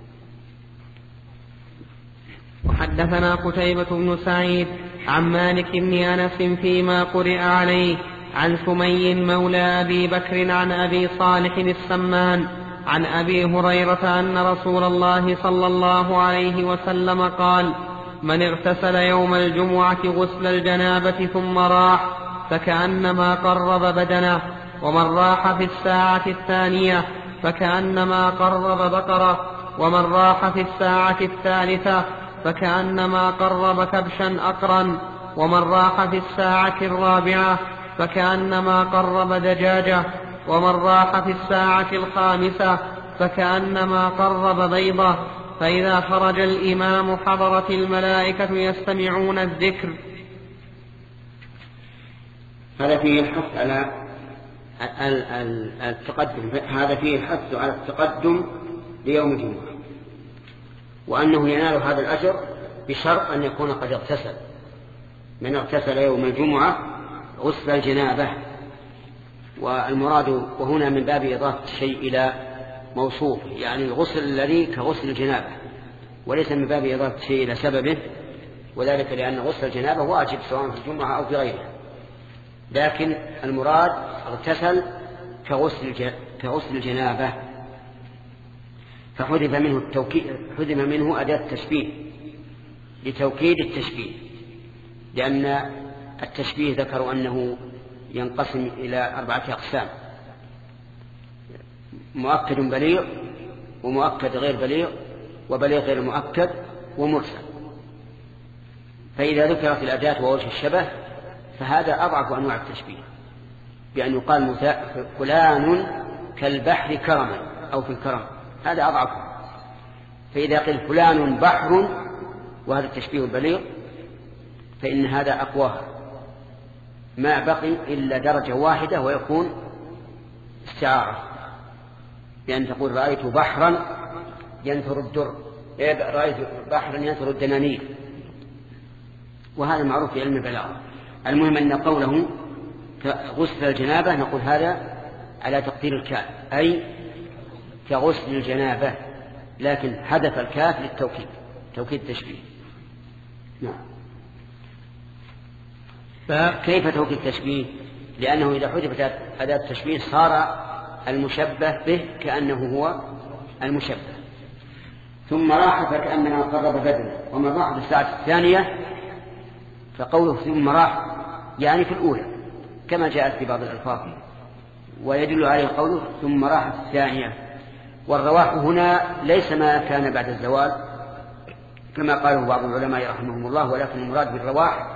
وحدثنا قتيبة بن سعيد عن مالك بن أنس فيما قرئ عليه عن سمي مولى أبي بكر عن أبي صالح السمان عن أبي هريرة أن رسول الله صلى الله عليه وسلم قال: من اغتسل يوم الجمعة غسل الجنابة ثم راح فكأنما قرب بدنه، ومن راح في الساعة الثانية فكأنما قرب بقرة، ومن راح في الساعة الثالثة فكأنما قرب كبشا أقرا، ومن راح في الساعة الرابعة فكأنما قرب دجاجة، ومن راح في الساعة الخامسة فكأنما قرب بيضة. فإذا خرج الإمام حضرت الملائكة يستمعون الذكر. هذا فيه الحث على التقدم، هذا فيه الحث على التقدم ليوم الجمعة، وأنه ينال هذا الأجر بشرط أن يكون قد اغتسل. من اغتسل يوم الجمعة غسل الجنابة، والمراد وهنا من باب إضافة الشيء إلى موصوف، يعني الغسل الذي كغسل الجنابة، وليس من باب إضافة الشيء إلى سببه، وذلك لأن غسل الجنابة واجب سواء في الجمعة أو في غيرها، لكن المراد اغتسل كغسل الجنابة، فحذف منه التوكيد، حذف منه أداة التشبيه لتوكيد التشبيه، لأن التشبيه ذكروا أنه ينقسم إلى 4 أقسام: مؤكد بليغ، ومؤكد غير بليغ وبليغ غير مؤكد ومرسل. فإذا ذكرت الأداة ووجه الشبه فهذا أضعف أنواع التشبيه، بأن يقال فلان كالبحر كرما أو في الكرم، هذا أضعف. فإذا قيل فلان بحر وهذا التشبيه البليغ فإن هذا أقواها، ما بقي إلا درجة واحدة ويكون استعارة، بأن تقول رأيت بحرا ينثر الدر، رأيت بحرا ينثر الدنانير، وهذا معروف في علم البلاغة. المهم أن قوله غسل الجنابة نقول هذا على تقدير الكاف، أي كغسل الجنابة، لكن حذف الكاف للتوكيد، توكيد التشبيه. نعم. فكيف توكيد التشبيه؟ لأنه إذا حذفت أداة التشبيه صار المشبه به كأنه هو المشبه. ثم راح فكأنما قرب بدنه، ومن راح بالساعة الثانية فقوله ثم راح يعني في الأولى كما جاءت في بعض الألفاظ، ويدل عليه قوله ثم راح الثانية. والرواح هنا ليس ما كان بعد الزوال كما قاله بعض العلماء رحمهم الله، ولكن المراد بالرواح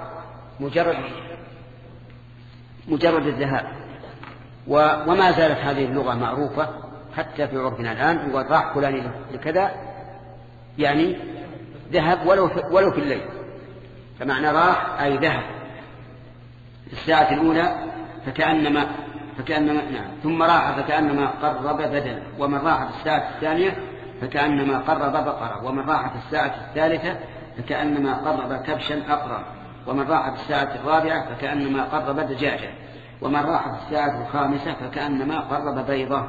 مجرد الذهاب. وما زالت هذه اللغة معروفة حتى في عرفنا الآن، وراح فلان لكذا يعني ذهب ولو في الليل، فمعنى راح أي ذهب في الساعة الأولى فكأنما نعم. ثم راح فكأنما قرب بدنه، ومن راح في الساعة الثانية فكأنما قرب بقرة، ومن راح في الساعة الثالثة فكأنما قرب كبشا أقرا، ومن راح في الساعة الرابعة فكأنما قرب دجاجة، ومن راح في الساعة الخامسة فكأنما قرب بيضة.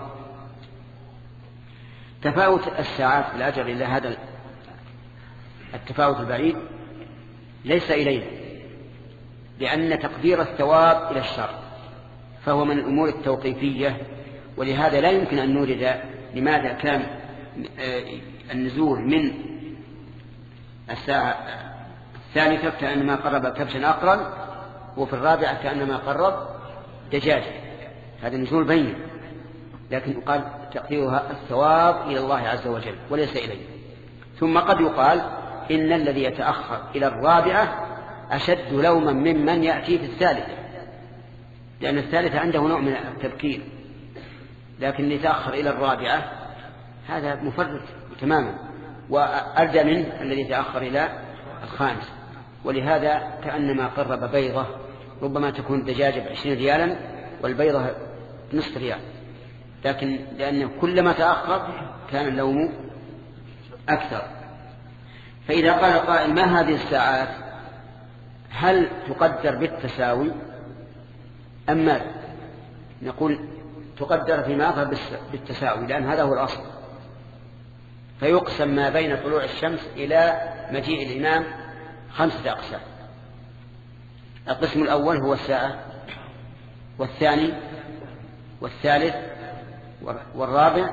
تفاوت الساعات في الأجر إلى هذا التفاوت البعيد ليس إلينا، لأن تقدير الثواب إلى الشر فهو من الأمور التوقيفية، ولهذا لا يمكن أن نورد لماذا كان النزول من الساعة الثالثة كأنما قرب كبشا أقرا، وفي الرابعة كأنما قرب دجاجة، هذا النزول بين، لكن قال تقديرها الثواب إلى الله عز وجل وليس إليه. ثم قد يقال إن الذي يتأخر إلى الرابعة أشد لوما ممن يأتي في الثالثة، لأن الثالثة عنده نوع من التبكير، لكن اللي يتأخر إلى الرابعة هذا مفرط تماما، وأردى منه الذي يتأخر إلى الخامس. ولهذا كأنما قرب بيضة، ربما تكون دجاجة ب20 ريالا والبيضة نصف ريال، لكن لأنه كلما تأخر كان اللوم أكثر. فإذا قال قائل ما هذه الساعات، هل تقدر بالتساوي أم ماذا؟ نقول تقدر فيما أظهر بالتساوي، لأن هذا هو الأصل. فيقسم ما بين طلوع الشمس إلى مجيء الإمام 5 أقسام. القسم الأول هو الساعة، والثاني والثالث والرابع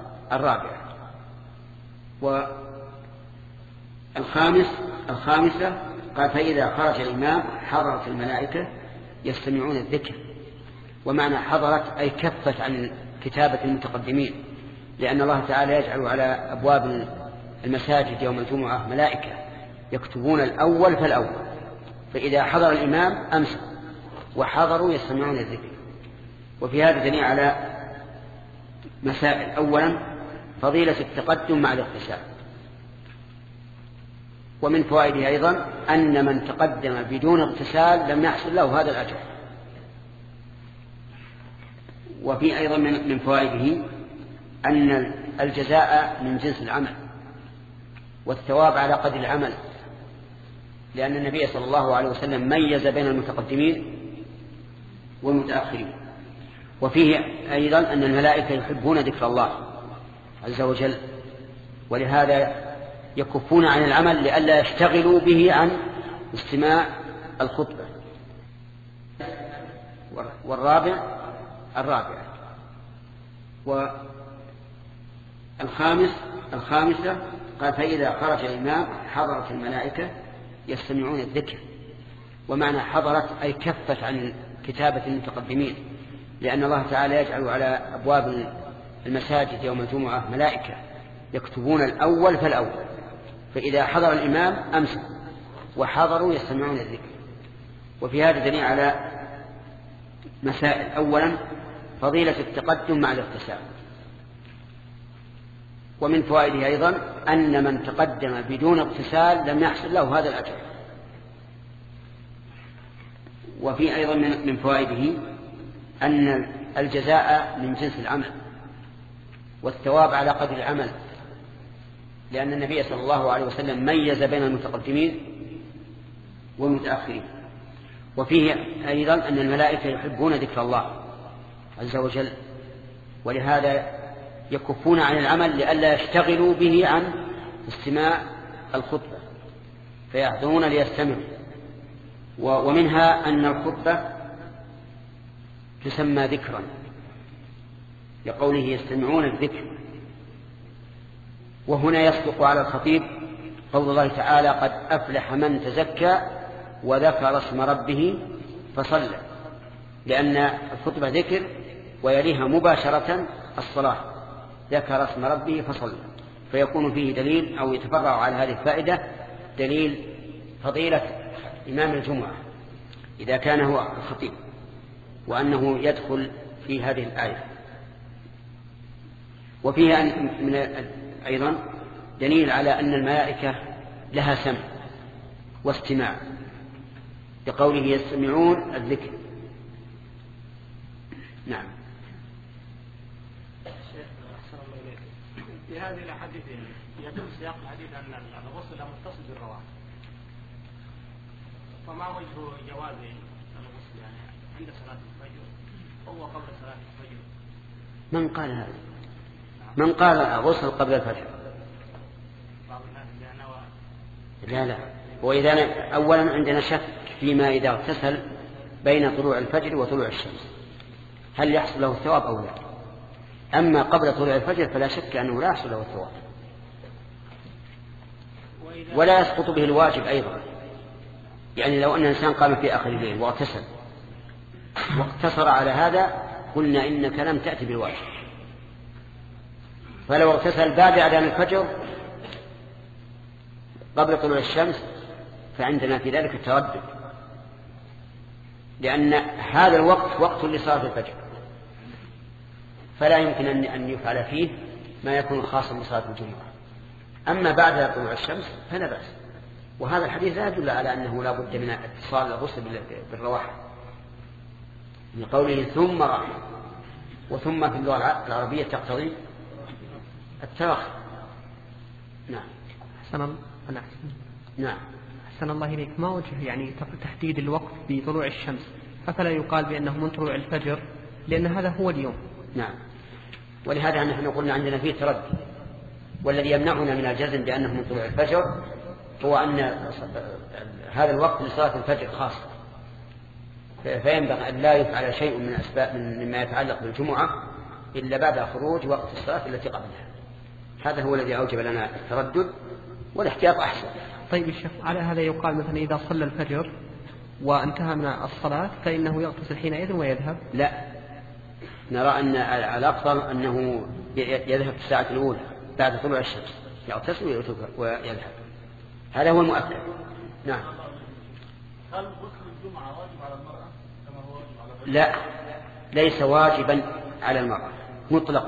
الخامسة قال فإذا خرج الإمام حضرت الملائكة يستمعون الذكر. ومعنى حضرت أي كفت عن كتابة المتقدمين، لأن الله تعالى يجعل على أبواب المساجد يوم الجمعة ملائكة يكتبون الأول فالأول، فإذا حضر الإمام أمسك وحضروا يستمعون الذكر. وفي هذا دليل على مسائل. أولا فضيلة التقدم مع الاغتسال، ومن فوائده أيضا أن من تقدم بدون اغتسال لم يحصل له هذا الأجر. وفي أيضا من فوائده أن الجزاء من جنس العمل، والثواب على قدر العمل، لأن النبي صلى الله عليه وسلم ميز بين المتقدمين والمتأخرين. وفيه أيضا أن الملائكة يحبون ذكر الله عز وجل، ولهذا يكفون عن العمل لئلا يشتغلوا به عن استماع الخطبة. والرابعة الخامسة قال فإذا خرج الإمام حضرت الملائكة يستمعون الذكر. ومعنى حضرت أي كفت عن كتابة المتقدمين، لأن الله تعالى يجعل على أبواب المساجد يوم الجمعة ملائكة يكتبون الأول فالأول، فإذا حضر الإمام أمسك وحضروا يستمعون الذكر. وفي هذا دليل على مسائل. أولا فضيلة التقدم مع الاغتسال، ومن فوائده أيضا أن من تقدم بدون اغتسال لم يحصل له هذا الأجر. وفي أيضا من فوائده أن الجزاء من جنس العمل والثواب على قدر العمل، لأن النبي صلى الله عليه وسلم ميز بين المتقدمين والمتأخرين. وفيه أيضا أن الملائكة يحبون ذكر الله عز وجل، ولهذا يكفون عن العمل لئلا يشتغلوا به عن استماع الخطبة، فيحضرون ليستمعوا. ومنها أن الخطبة تسمى ذكرا لقوله يستمعون الذكر. وهنا يصدق على الخطيب قول الله تعالى قد أفلح من تزكى وذكر اسم ربه فصلى، لأن الخطبة ذكر ويليها مباشرة الصلاة، ذكر اسم ربه فصلى، فيكون فيه دليل أو يتفرع على هذه الفائدة دليل فضيلة إمام الجمعة إذا كان هو الخطيب، وأنه يدخل في هذه الآية. وفيها أيضا دليل على أن الملائكة لها سمع واستماع بقوله يستمعون الذكر. نعم. في هذه الأحاديث يدل سياق الحديث أن الغسل متصل بالرواتب، فما وجه جواز الغسل يعني عند صلاة الفجر أو قبل صلاة الفجر؟ من قال هذا؟ من قال الغسل قبل الفجر؟ لا. وإذا أولا عندنا شك فيما إذا اغتسل بين طلوع الفجر وطلوع الشمس هل يحصل له الثواب أو لا. أما قبل طلوع الفجر فلا شك أنه لا يحصل له الثواب، ولا يسقط به الواجب أيضا. يعني لو أن الإنسان قام في آخر الليل واغتسل واقتصر على هذا قلنا إنك لم تأتي بالواجب. فلو اغتسل بعد أذان الفجر قبل طلوع الشمس فعندنا في ذلك التردد، لأن هذا الوقت وقت لصلاة الفجر، فلا يمكن أن يفعل فيه ما يكون خاصا بصلاة الجمعة. أما بعد طلوع الشمس فلا بأس. وهذا الحديث لا يدل على أنه لا بد من اتصال الغسل بالرواحل، لقوله ثم راح، وثم في اللغة العربية تقتضي التراخي. نعم. نعم. أحسن الله إليك. ما وجه يعني تحديد الوقت بطلوع الشمس؟ أفلا يقال بأنه من طلوع الفجر لأن هذا هو اليوم؟ نعم. ولهذا نحن قلنا عندنا فيه تردد، والذي يمنعنا من الجزم بأنه من طلوع الفجر هو أن هذا الوقت لصلاة الفجر خاصة، فينبغي أن لا يفعل شيء من أسباب مما يتعلق بالجمعة إلا بعد خروج وقت الصلاة التي قبلها. هذا هو الذي أوجب لنا التردد، والاحتياط أحسن. طيب الشيخ، على هذا يقال مثلا إذا صلى الفجر وانتهى من الصلاة فإنه يغتسل حينئذ ويذهب؟ لا، نرى أن الأفضل أنه يذهب في الساعة الأولى بعد طلوع الشمس، يغتسل ويذهب، هذا هو المؤكد. نعم. هل غسل الجمعة واجب على المرأة كما هو واجب على الرجل؟ لا، ليس واجبا على المرأة مطلقا،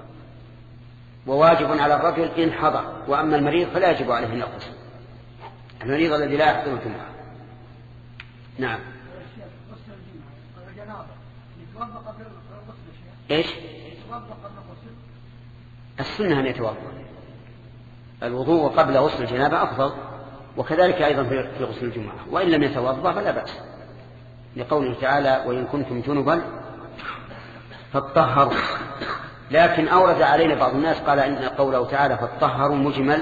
وواجب على الرجل إن حضر، وأما المريض فلا يجب عليه أن يغتسل، المريض الذي لا يحضر الجمعة. نعم. إيش؟ السنة أن يتوضأ، الوضوء قبل غسل الجنابة أفضل، وكذلك أيضا في غسل الجمعة، وإن لم يتوضأ فلا بأس، لقوله تعالى وإن كنتم جنبا فاطهروا. لكن أورد علينا بعض الناس قال إن قوله تعالى فاطهروا مجمل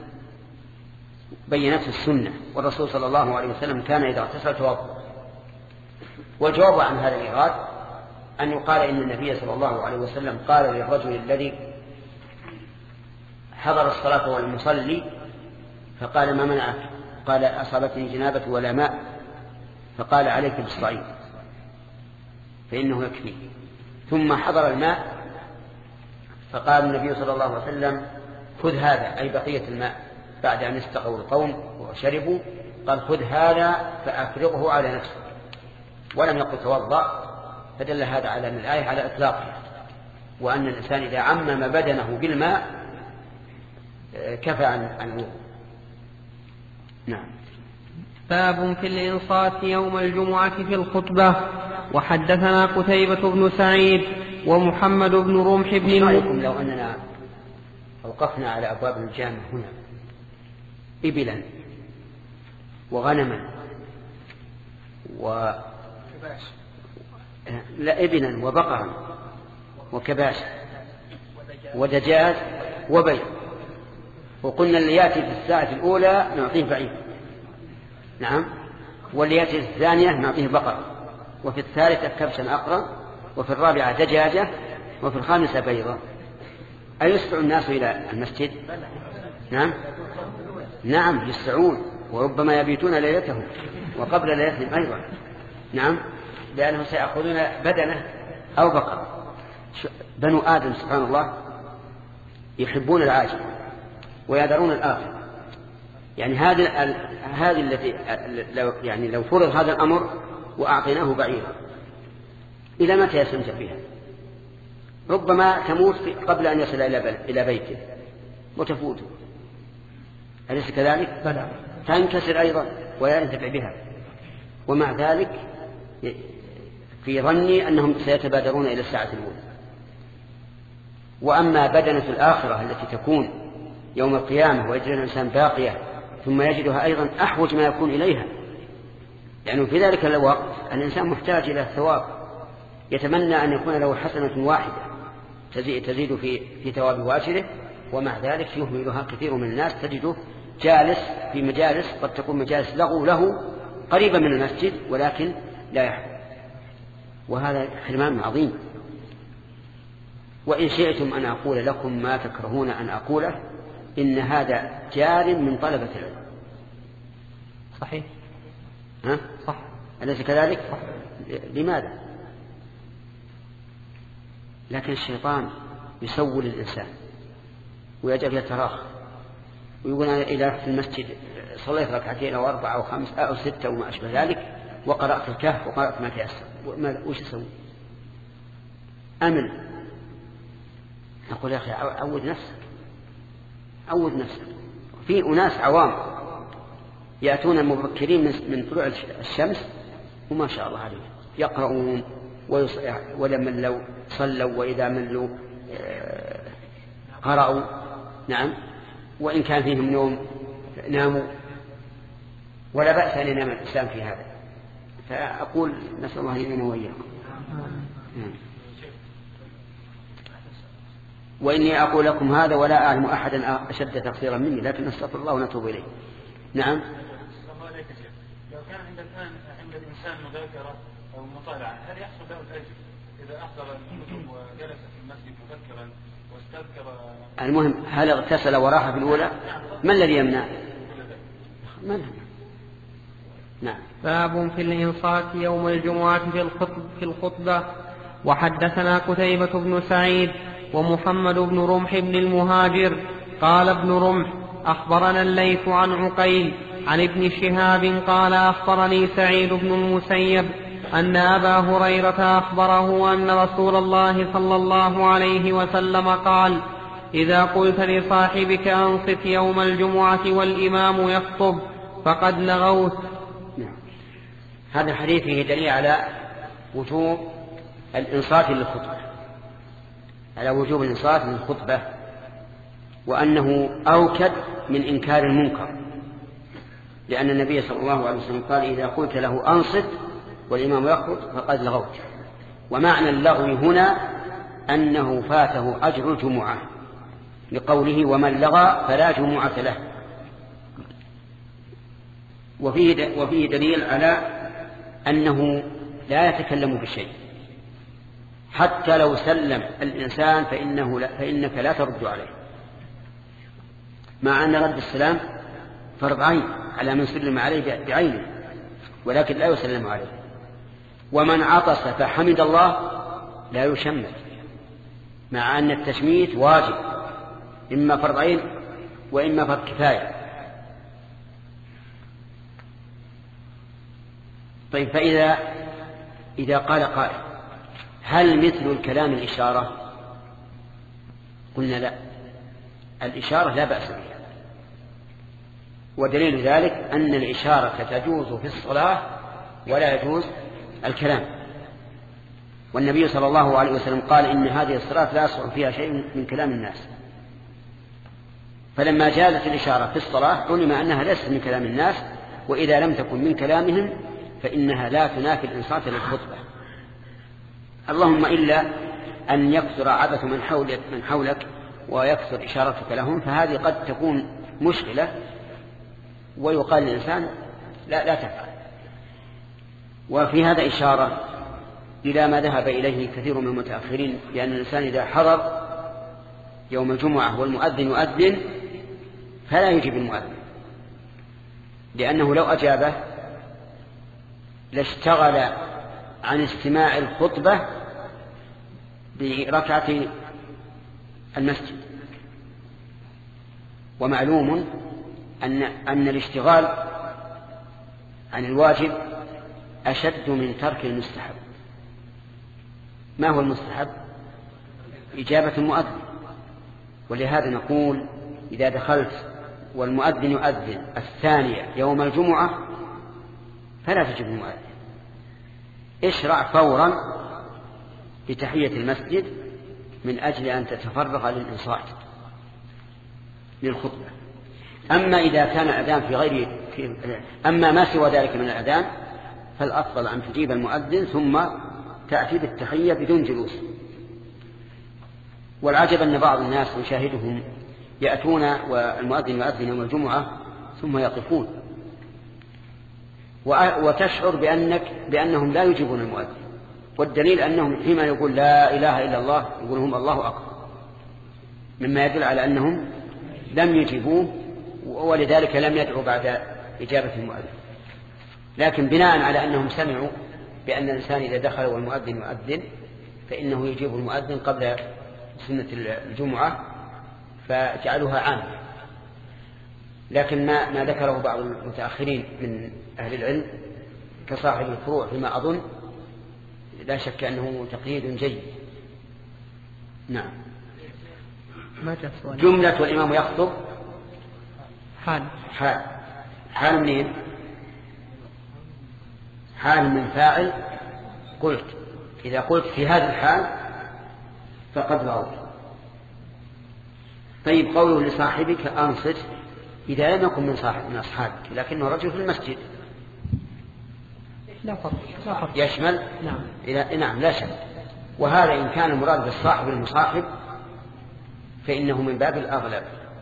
بينته السنة، والرسول صلى الله عليه وسلم كان إذا اغتسل توضأ. والجواب عن هذا الإيراد أن يقال إن النبي صلى الله عليه وسلم قال للرجل الذي حضر الصلاة والمصلي فقال ما منعك؟ قال أصابتني جنابة ولا ماء، فقال عليك بالصعيد فإنه يكفي. ثم حضر الماء فقال النبي صلى الله عليه وسلم خذ هذا أي بقية الماء بعد أن استقوا القوم وشربوا، قال خذ هذا فأفرغه على نفسك، ولم يقل توضأ، فدل هذا على أن الآية على إطلاقها، وأن الإنسان إذا عمم بدنه بالماء كفى عن الوضوء. نعم. باب في الإنصات يوم الجمعة في الخطبة. وحدثنا قتيبة بن سعيد ومحمد بن رمح بن رأيكم لو أننا أوقفنا على أبواب الجامع هنا إبلا وغنما إبلا وبقرا وكباش ودجاج وبيض، وقلنا اللي يأتي في الساعة الأولى نعطيه بعيد، نعم، واللي يأتي في الثانية نعطيه بقر، وفي الثالثة كبشا أقرا، وفي الرابعة دجاجة، وفي الخامسة بيضة. أيسرع الناس إلى المسجد؟ نعم يسرعون، وربما يبيتون ليلتهم وقبل ليلتهم أيضا، نعم، لأنهم سيأخذون بدنه أو بقر. بنو آدم سبحان الله يحبون العاجل ويذرون الآخر، يعني هذه التي لو فرض هذا الأمر وأعطيناه بعيرا إلى متى يستمتع بها؟ ربما تموت قبل أن يصل إلى بيته وتفوته، أليس كذلك؟ بلى. تنكسر أيضا ولا ينتفع بها. ومع ذلك في ظني أنهم سيتبادرون إلى الساعة الأولى. وأما بدنة الآخرة التي تكون يوم القيامة ويجد الإنسان باقية ثم يجدها أيضا أحوج ما يكون إليها، يعني في ذلك الوقت الإنسان محتاج إلى الثواب، يتمنى أن يكون له حسنة واحدة تزيد في ثواب واجره، ومع ذلك يهملها كثير من الناس، تجده جالس في مجالس قد تكون مجالس لغو له قريبة من المسجد ولكن لا يحضر، وهذا حرمان عظيم. وإن شئتم أن أقول لكم ما تكرهون أن أقوله، إن هذا جار من طلبة العلم. صحيح. صح، أليس كذلك؟ صح. لماذا؟ لكن الشيطان يسول الإنسان ويجب يتراخ ويقول أنا إذا في المسجد صليت ركعتين أو 4 أو 5 أو 6 وما أشبه ذلك وقرأت الكهف وقرأت ما تيسر، وش أسوي؟ أمل. نقول يا أخي عود نفسك. في أناس عوام يأتون مبكرين من طلوع الشمس وما شاء الله عليهم يقرؤون ولمن لو صلوا وإذا ملوا قرأوا، نعم، وإن كان فيهم نوم ناموا، ولا بأس أن ينام الإنسان في هذا. فأقول نسأل الله يعيننا وإياكم. وإني أقول لكم هذا ولا أعلم أحدا أشد تقصيرا مني، لكن نستغفر الله ونتوب إليه. نعم. لو كان عند الإنسان مذاكرة أو مطالعة هل يحصل له الأجر إذا أحضر الكتب وجلس في المسجد مذكرا واستذكر؟ المهم هل اغتسل وراح في الأولى؟ ما الذي يمنع؟ نعم. باب في الإنصات يوم الجمعة في الخطبة. وحدثنا قتيبة بن سعيد ومحمد بن رمح بن المهاجر قال ابن رمح أخبرنا الليث عن عقيل عن ابن شهاب قال أخبرني سعيد بن المسيب أن أبا هريرة أخبره أن رسول الله صلى الله عليه وسلم قال: إذا قلت لصاحبك أنصت يوم الجمعة والإمام يخطب فقد لغوت. هذا الحديث فيه دليل على وجوب الإنصات للخطبة، على وجوب الإنصات للخطبة، وأنه أوكد من إنكار المنكر، لأن النبي صلى الله عليه وسلم قال: إذا قلت له أنصت والإمام يخطب فقد لغوت. ومعنى اللغو هنا أنه فاته أجر الجمعة، لقوله: ومن لغى فلا جمعة له. وفيه دليل على أنه لا يتكلم بشيء، حتى لو سلم الإنسان فإنك لا ترد عليه، مع أن رد السلام فرض عين على من سلم عليه بعينه، ولكن لا يسلم عليه. ومن عطس فحمد الله لا يشمت، مع أن التشميت واجب إما فرض عين وإما فرض كفاية. طيب، فإذا قال قائل هل مثل الكلام الإشارة؟ قلنا لا، الإشارة لا بأس بها، ودليل ذلك أن الإشارة تجوز في الصلاة ولا يجوز الكلام. والنبي صلى الله عليه وسلم قال إن هذه الصلاة لا يصح فيها شيء من كلام الناس. فلما جازت الإشارة في الصلاة علم أنها ليست من كلام الناس، وإذا لم تكن من كلامهم فإنها لا تنافي الإنصات للخطبة، اللهم إلا أن يكثر عبث من حولك ويكثر إشارتك لهم، فهذه قد تكون مشكلة ويقال للإنسان لا تفعل. وفي هذا إشارة إلى ما ذهب إليه كثير من المتأخرين، لأن الإنسان إذا حضر يوم الجمعة والمؤذن يؤذن فلا يجيب المؤذن، لأنه لو أجابه لاشتغل عن استماع الخطبة بركعة المسجد. ومعلوم أن الاشتغال عن الواجب أشد من ترك المستحب. ما هو المستحب؟ إجابة المؤذن. ولهذا نقول إذا دخلت والمؤذن يؤذن الثانية يوم الجمعة فلا تجب المؤذن، اشرع فورا بتحية المسجد من أجل أن تتفرغ للإنصات للخطبة. أما إذا كان الأذان أما ما سوى ذلك من الأذان فالأفضل أن تجيب المؤذن ثم تأتي بالتحية بدون جلوس. والعجب أن بعض الناس نشاهدهم يأتون والمؤذن يؤذن يوم الجمعة ثم يقفون، وتشعر بأنهم لا يجيبون المؤذن، والدليل أنهم فيما يقول لا إله إلا الله يقولهم الله أكبر، مما يدل على أنهم لم يجيبوه ولذلك لم يدعوا بعد إجابة المؤذن. لكن بناء على أنهم سمعوا بأن الإنسان إذا دخل والمؤذن يؤذن فإنه يجيب المؤذن قبل سنة الجمعة فجعلوها عامة. لكن ما ذكره بعض المتأخرين من أهل العلم كصاحب الفروع فيما أظن لا شك أنه تقييد جيد. نعم. جملة والإمام يخطب حال منين؟ حال من فاعل قلت. إذا قلت في هذا الحال فقد غوت. طيب، قوله لصاحبك أنصت إذا لم يكن من أصحابك لكنه رجل في المسجد لا فرق. يشمل؟ نعم لا شك. وهذا إن كان المراد بالصاحب المصاحب فإنه من باب الأغلب.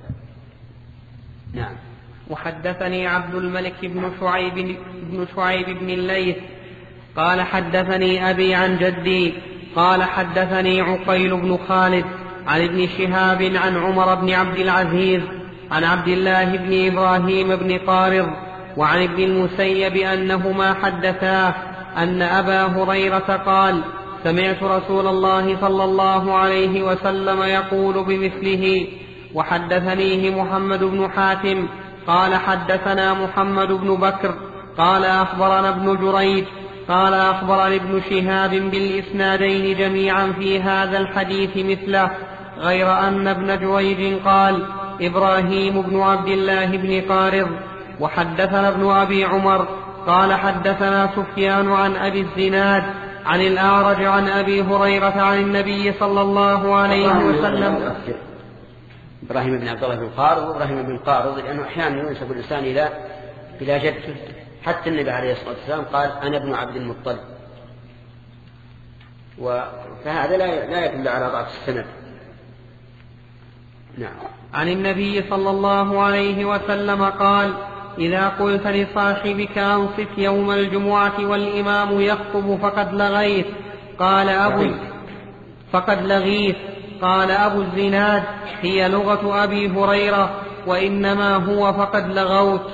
نعم. وحدثني عبد الملك بن شعيب بن الليث قال حدثني أبي عن جدي قال حدثني عقيل بن خالد عن ابن شهاب عن عمر بن عبد العزيز عن عبد الله بن إبراهيم بن قارض وعن ابن المسيب أنهما حدثاه أن أبا هريرة قال سمعت رسول الله صلى الله عليه وسلم يقول بمثله. وحدثنيه محمد بن حاتم قال حدثنا محمد بن بكر قال أخبرنا ابن جريج قال أخبرني ابن شهاب بالإسنادين جميعا في هذا الحديث مثله، غير أن ابن جريج قال إبراهيم بن عبد الله بن قارض. وحدثنا ابن أبي عمر قال حدثنا سفيان عن أبي الزناد عن الأعرج عن أبي هريرة عن النبي صلى الله عليه وسلم. إبراهيم بن عبد الله بن قارض وإبراهيم بن قارض لأنه أحيانا ينسب الإنسان إلى جده، حتى النبي عليه الصلاة والسلام قال أنا ابن عبد المطلب، فهذا لا يدل على ضعف السند. نعم. عن النبي صلى الله عليه وسلم قال إذا قلت لصاحبك أنصت يوم الجمعة والإمام يخطب فقد لغيت. قال أبو الزناد هي لغة أبي هريرة وإنما هو فقد لغوت.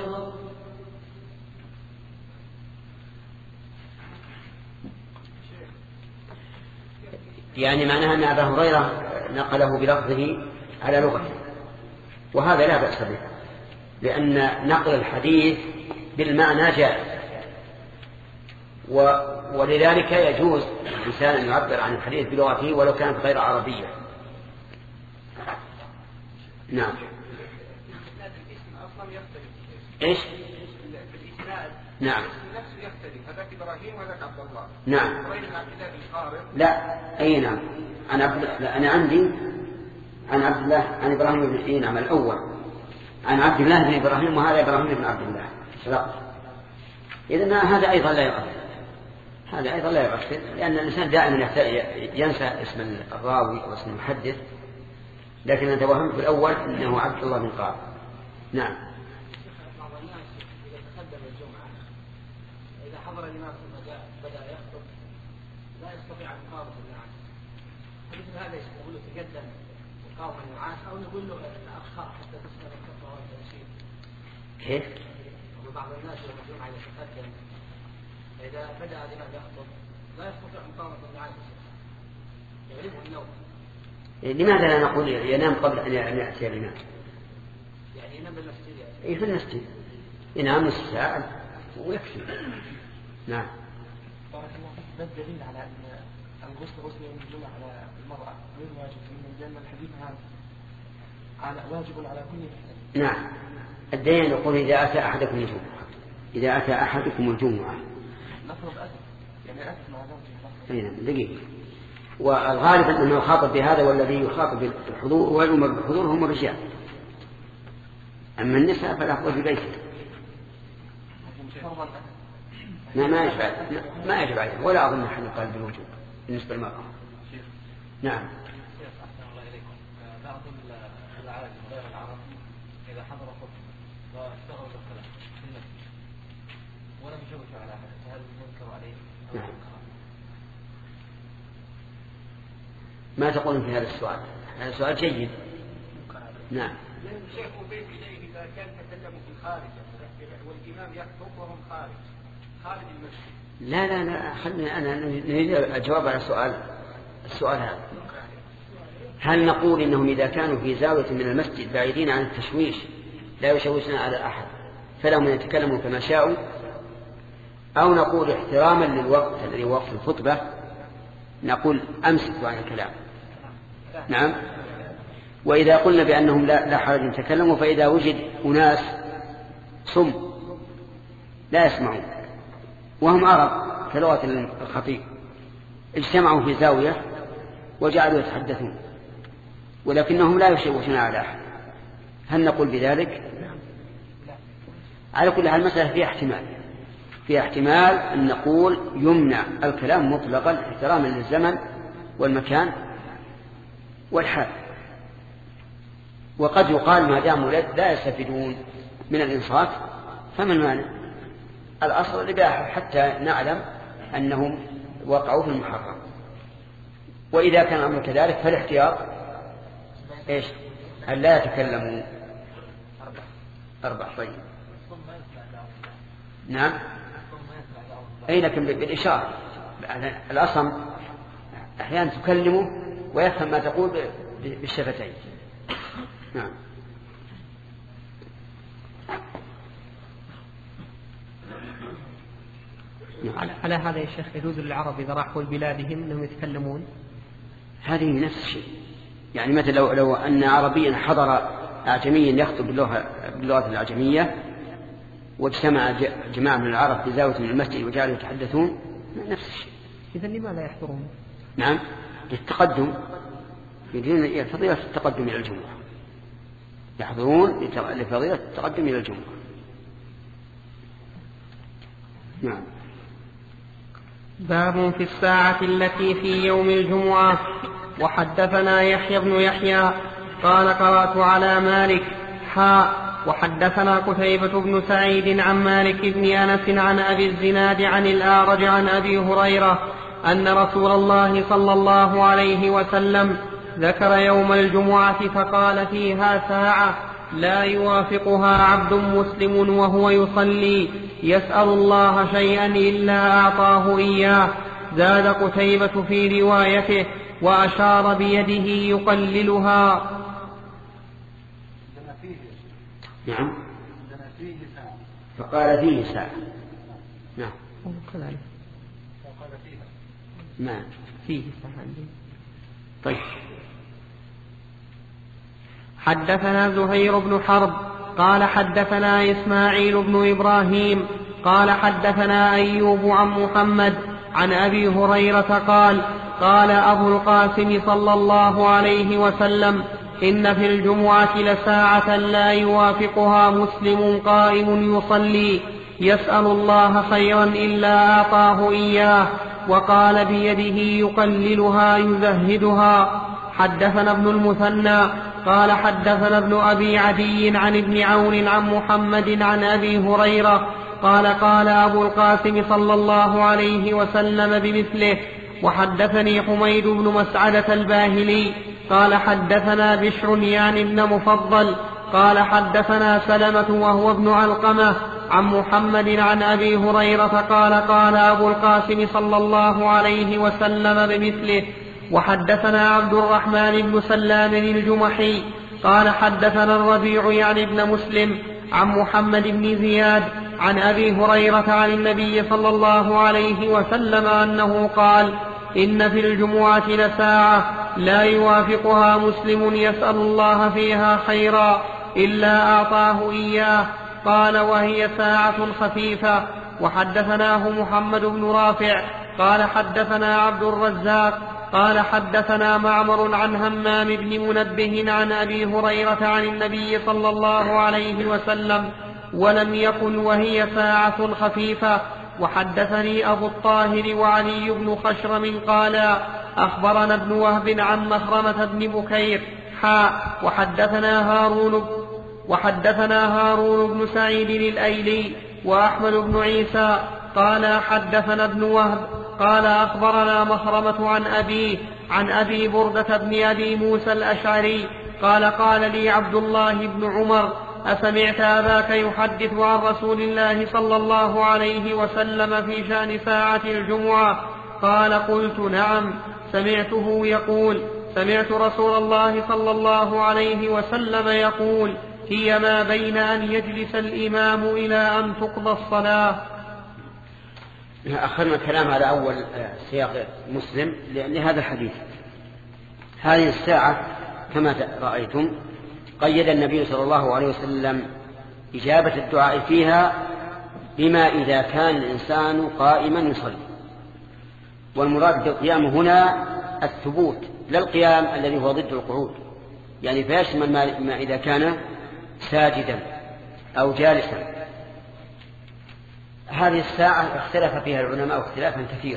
يعني معناها أن أبا هريرة نقله بلفظه على لغته. وهذا لا بأس به، لأن نقل الحديث بالمعنى جائز، ولذلك يجوز الإنسان أن يعبر عن الحديث بلغته ولو كانت غير عربية. نعم. إيش؟ نعم. هذاك إبراهيم وهذاك عبد الله. نعم. لا أي نعم. أنا عندي عن عبد الله عن إبراهيم بن حين عمل الأول عن عبد الله بن إبراهيم، وهذا إبراهيم بن عبد الله. إذن هذا أيضا لا يؤثر، لأن الإنسان دائما ينسى اسم الراوي أو اسم المحدث، لكن أنا توهمت في الأول أنه عبد الله بن قال. نعم. بعض الناس إذا تقدم الجمعة إذا حضر الإمام ثم بدأ يخطب لا يستطيع أن يقاوم الناس، فمثل هذا يقول له تقدم وقاوم الناس، أو نقول له أخر حتى تسمع الخطبة والتنشيد. كيف؟ بعض الناس يوم الجمعة يتقدم إذا بدأ الإمام يخطب لا يستطيع مقاومة الناس، يغلبه النوم. لماذا لا نقول ينام قبل أن يأتي الإمام؟ يعني ينام بالمسجد. إيه في المسجد ينام نصف ساعة ويكفي. نعم. بارك الله فيك. ده الدليل على أن الغسل يوم الجمعة على المرأة غير واجب، لأن الحديث على واجب على كل محتاج. نعم. الدين يقول إذا أتى أحدكم الجمعة نفرض أسف يعني أسف مع زوجه. نعم دقيقة. والغالب أنه يخاطب بهذا، والذي يخاطب بالحضور ويؤمر بالحضور هم الرجال، أما النساء فالأفضل في بيته. ما يجب عليه، ولا أظن أحد قال بالوجوب بالنسبة للمرأة. نعم. بعض العالم غير العرب إذا حضر خطبة واشتغلوا بالكلام في المسجد ولم يشوشوا على أحد، فهل ينكر عليه؟ نعم. ما تقولون في هذا السؤال؟ هذا سؤال جيد. نعم. الشيخ أضيف إليه إذا كان تكلموا في الخارج والإمام يخطب وهم خارج المسجد. لا خلني أنا نريد الجواب على السؤال هذا. هل نقول إنهم إذا كانوا في زاوية من المسجد بعيدين عن التشويش لا يشوشون على أحد فلهم يتكلموا كما شاءوا، أو نقول احتراما للوقت الذي وقت الخطبة نقول أمسكوا عن الكلام؟ نعم. وإذا قلنا بأنهم لا حرج يتكلموا، فإذا وجد أناس صم لا يسمعون وهم عرب كلغة الخطيب اجتمعوا في زاوية وجعلوا يتحدثون ولكنهم لا يشوشون على أحد، هل نقول بذلك؟ على كل حال المسألة فيها احتمال أن نقول يمنع الكلام مطلقا احتراما للزمن والمكان والحال، وقد يقال ما داموا لا يستفيدون من الإنصات فما المانع؟ الأصل الإباحة حتى نعلم أنهم وقعوا في المحرم. وإذا كان الأمر كذلك فالاحتياط إيش؟ أن لا يتكلموا. 4 طيب. نعم. أي لكن بالإشارة الأصم أحيانا تكلمه ويفهم ما تقول بالشفتين. نعم. على هذا يا شيخ يجوز للعرب إذا راحوا لبلادهم أنهم يتكلمون؟ هذه نفس الشيء، يعني مثل لو أن عربيا حضر أعجميا يخطب باللغة الأعجمية واجتمع جماعة من العرب في زاوية من المسجد وجعلوا يتحدثون نفس الشيء. إذن لماذا يحضرون؟ نعم للتقدم، يريدون فضيلة التقدم إلى الجمعة، يحضرون لفضيلة التقدم إلى الجمعة. نعم. باب في الساعة التي في يوم الجمعة. وحدثنا يحيى بن يحيى قال قرأت على مالك وحدثنا قتيبة بن سعيد عن مالك بن أنس عن أبي الزناد عن الأعرج عن أبي هريرة أن رسول الله صلى الله عليه وسلم ذكر يوم الجمعة فقال فيها ساعة لا يوافقها عبد مسلم وهو يصلي يسأل الله شيئا إلا أعطاه إياه. زاد قتيبة في روايته وأشار بيده يقللها. لما فيه نعم. فيه ساعة. فقال فيه ساعة. نعم. وقال فيها. ما فيه ساعة. طيب. حدثنا زهير بن حرب قال حدثنا إسماعيل بن إبراهيم قال حدثنا أيوب عن محمد عن أبي هريرة قال قال أبو القاسم صلى الله عليه وسلم إن في الجمعة لساعة لا يوافقها مسلم قائم يصلي يسأل الله خيرا إلا أعطاه إياه، وقال بيده يقللها يزهدها. حدثنا ابن المثنى قال حدثنا ابن أبي عدي عن ابن عون عن محمد عن أبي هريرة قال قال أبو القاسم صلى الله عليه وسلم بمثله. وحدثني حميد بن مسعدة الباهلي قال حدثنا بشر يعني ابن مفضل قال حدثنا سلمة وهو ابن علقمة عن محمد عن أبي هريرة قال قال أبو القاسم صلى الله عليه وسلم بمثله. وحدثنا عبد الرحمن بن سلام الجمحي قال حدثنا الربيع يعني ابن مسلم عن محمد بن زياد عن أبي هريرة عن النبي صلى الله عليه وسلم أنه قال إن في الجمعة لساعة لا يوافقها مسلم يسأل الله فيها خيرا إلا أعطاه إياه. قال وهي ساعة خفيفة. وحدثناه محمد بن رافع قال حدثنا عبد الرزاق قال حدثنا معمر عن همام بن منبه عن أبي هريرة عن النبي صلى الله عليه وسلم ولم يكن وهي ساعة خفيفة. وحدثني أبو الطاهر وعلي بن خشرم قال أخبرنا ابن وهب عن مخرمة بن بكير وحدثنا هارون بن سعيد الأيلي وأحمد بن عيسى قال حدثنا ابن وهب قال أخبرنا مخرمة عن أبي بردة بن أبي موسى الأشعري قال قال لي عبد الله بن عمر أسمعت أباك يحدث عن رسول الله صلى الله عليه وسلم في شأن ساعة الجمعة؟ قال قلت نعم سمعته يقول سمعت رسول الله صلى الله عليه وسلم يقول هي ما بين أن يجلس الإمام إلى أن تقضى الصلاة. أخذنا الكلام على أول سياق مسلم لأن هذا الحديث. هذه الساعة كما رأيتم قيد النبي صلى الله عليه وسلم إجابة الدعاء فيها بما إذا كان الإنسان قائما يصلي، والمراد بالقيام هنا الثبوت لا القيام الذي هو ضد القعود، يعني فيشمل ما إذا كان ساجدا أو جالسا. هذه الساعة اختلف فيها العلماء اختلافا كثيرا،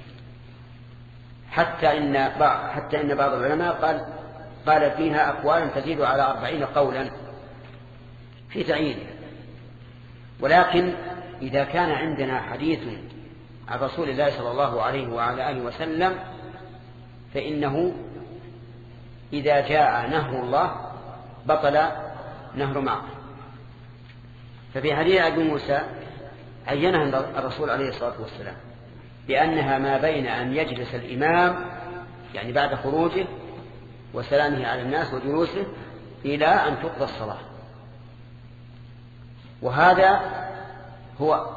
حتى إن بعض العلماء قال فيها أقوالا تزيد على 40 قولا في تعيينها. ولكن إذا كان عندنا حديث عن رسول الله صلى الله عليه وعلى آله وسلم فإنه إذا جاء نهر الله بطل نهر معه. ففي حديث أبي موسى عينها الرسول عليه الصلاة والسلام بأنها ما بين أن يجلس الإمام يعني بعد خروجه وسلامه على الناس وجلوسه إلى أن تقضى الصلاة. وهذا هو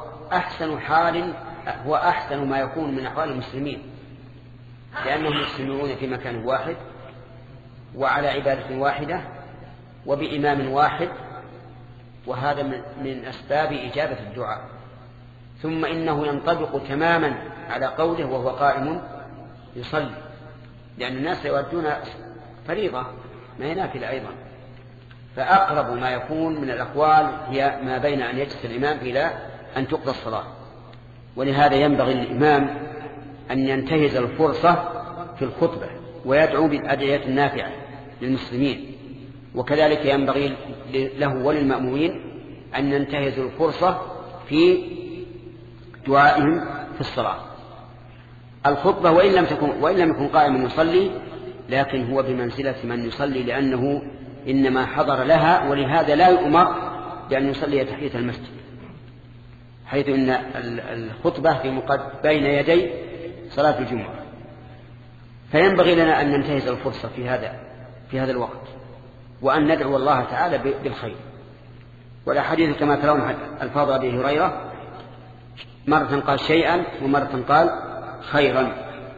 أحسن ما يكون من أحوال المسلمين، لأنهم يجتمعون في مكان واحد وعلى عبادة واحدة وبإمام واحد، وهذا من أسباب إجابة الدعاء. ثم إنه ينطبق تماما على قوله وهو قائم يصلي، لأن الناس يودون فريضة ما هي نافلة أيضا. فأقرب ما يكون من الأقوال هي ما بين أن يجلس الإمام إلى أن تقضى الصلاة. ولهذا ينبغي للإمام أن ينتهز الفرصة في الخطبة ويدعو بالأدعية النافعة للمسلمين، وكذلك ينبغي له وللمأمومين أن ينتهزوا الفرصة في دعائهم في الصلاة. الخطبة وإن لم يكن قائما يصلي لكن هو بمنزلة من يصلي، لأنه إنما حضر لها، ولهذا لا يؤمر بأن يصلي تحية المسجد، حيث إن الخطبة بين يدي صلاة الجمعة. فينبغي لنا أن ننتهز الفرصة في هذا الوقت، وأن ندعو الله تعالى بالخير. والأحاديث كما ترون الفاظ أبي هريرة مرة قال شيئا ومرة قال خيرا.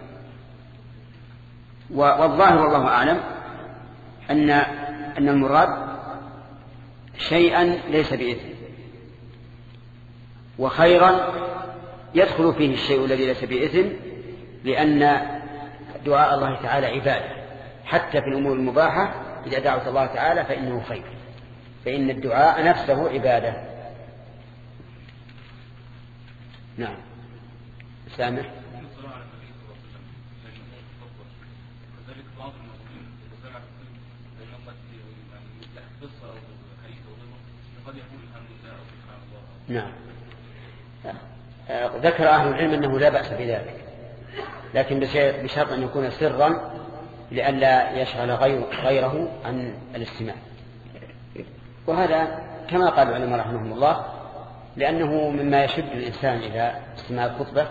والظاهر والله أعلم أن المراد شيئا ليس بإثم، وخيرا يدخل فيه الشيء الذي ليس بإثم، لأن دعاء الله تعالى عبادة، حتى في الأمور المباحة إذا دعوت الله تعالى فإنه خير، فإن الدعاء نفسه عبادة. نعم. سامح. نعم. ذكر أهل العلم أنه لا بأس بذلك، لكن بشرط أن يكون سرا لئلا يشغل غيره عن الاستماع. وهذا كما قال العلماء رحمهم الله، لأنه مما يشد الإنسان إلى استماع الخطبة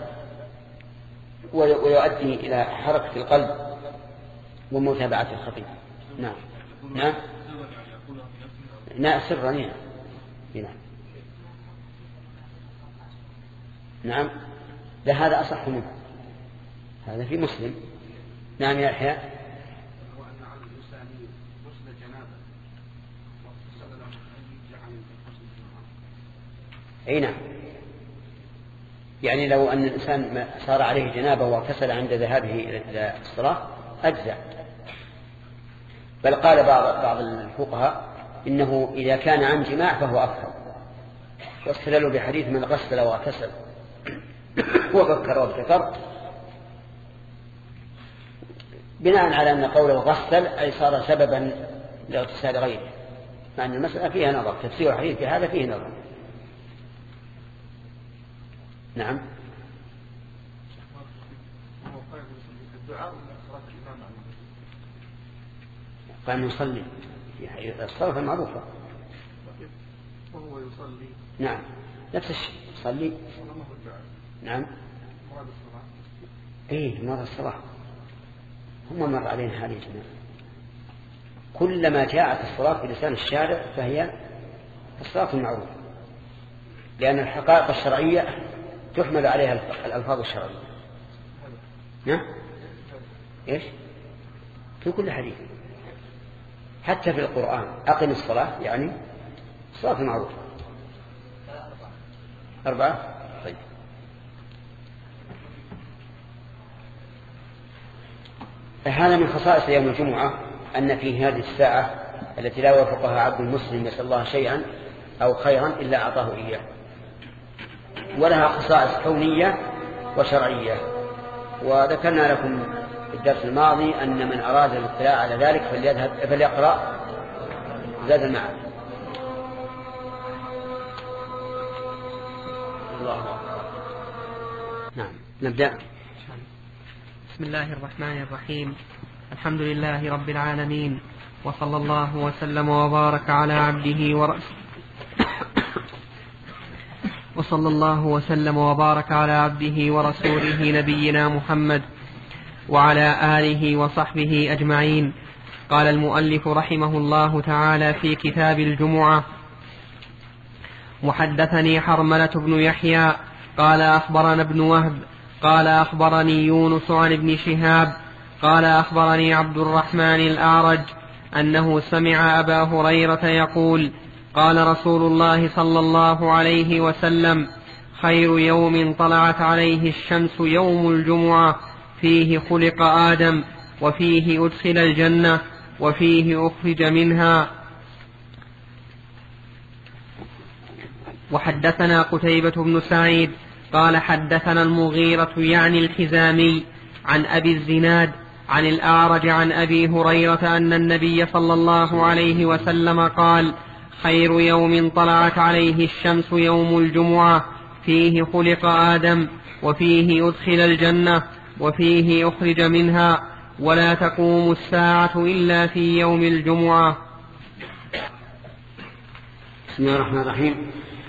ويؤدي إلى حركة القلب ومتابعة الخطيب. نعم. نعم. نعم سرا. نعم. نعم. هذا أصح منه، هذا في مسلم. نعم يا يحيى. أي نعم، يعني لو أن الإنسان صار عليه جنابة واغتسل عند ذهابه إلى الصلاة أجزع. بل قال بعض الفقهاء إنه إذا كان عن جماع فهو أفضل، واستدلوا بحديث من غسل واغتسل وبكر وابتكر، بناء على أن قوله غسل أي صار سببا لاغتسال غيره، مع أن المسألة فيها نظر، تفسير الحديث في هذا فيه نظر. نعم. قام يصلي في الصلاة المعروفة وهو يصلي. نعم نفس الشيء يصلي. نعم. ايه مرض الصلاة هم مر علينا هذه الجماعة. كلما جاءت الصلاة في لسان الشارع فهي الصلاة المعروفة، لأن الحقائق الشرعية تحمل عليها الألفاظ الشرعية. نعم. إيش في كل حديث، حتى في القرآن أقم الصلاة يعني الصلاة المعروفة. 4. طيب. هذا من خصائص يوم الجمعة أن في هذه الساعة التي لا يوافقها عبد المسلم يسأل الله شيئا أو خيرا إلا أعطاه إياه، ولها خصائص كونية وشرعية. وذكرنا لكم في الدرس الماضي أن من أراد الاطلاع على ذلك فليقرأ زاد المعاد. الله. نعم نبدأ. بسم الله الرحمن الرحيم. الحمد لله رب العالمين، وصلى الله وسلم وبارك على عبده وصلى الله وسلم وبارك على عبده ورسوله نبينا محمد وعلى آله وصحبه أجمعين. قال المؤلف رحمه الله تعالى في كتاب الجمعة: وحدثني حرملة بن يحيى قال أخبرنا ابن وهب قال أخبرني يونس عن ابن شهاب قال أخبرني عبد الرحمن الأعرج أنه سمع أبا هريرة يقول: قال رسول الله صلى الله عليه وسلم: خير يوم طلعت عليه الشمس يوم الجمعة، فيه خلق آدم، وفيه أدخل الجنة، وفيه أخرج منها. وحدثنا قتيبة بن سعيد قال حدثنا المغيرة يعني الحزامي عن أبي الزناد عن الأعرج عن أبي هريرة أن النبي صلى الله عليه وسلم قال: خير يوم طلعت عليه الشمس يوم الجمعة، فيه خلق آدم، وفيه أدخل الجنة، وفيه أخرج منها، ولا تقوم الساعة إلا في يوم الجمعة. بسم الله الرحمن الرحيم.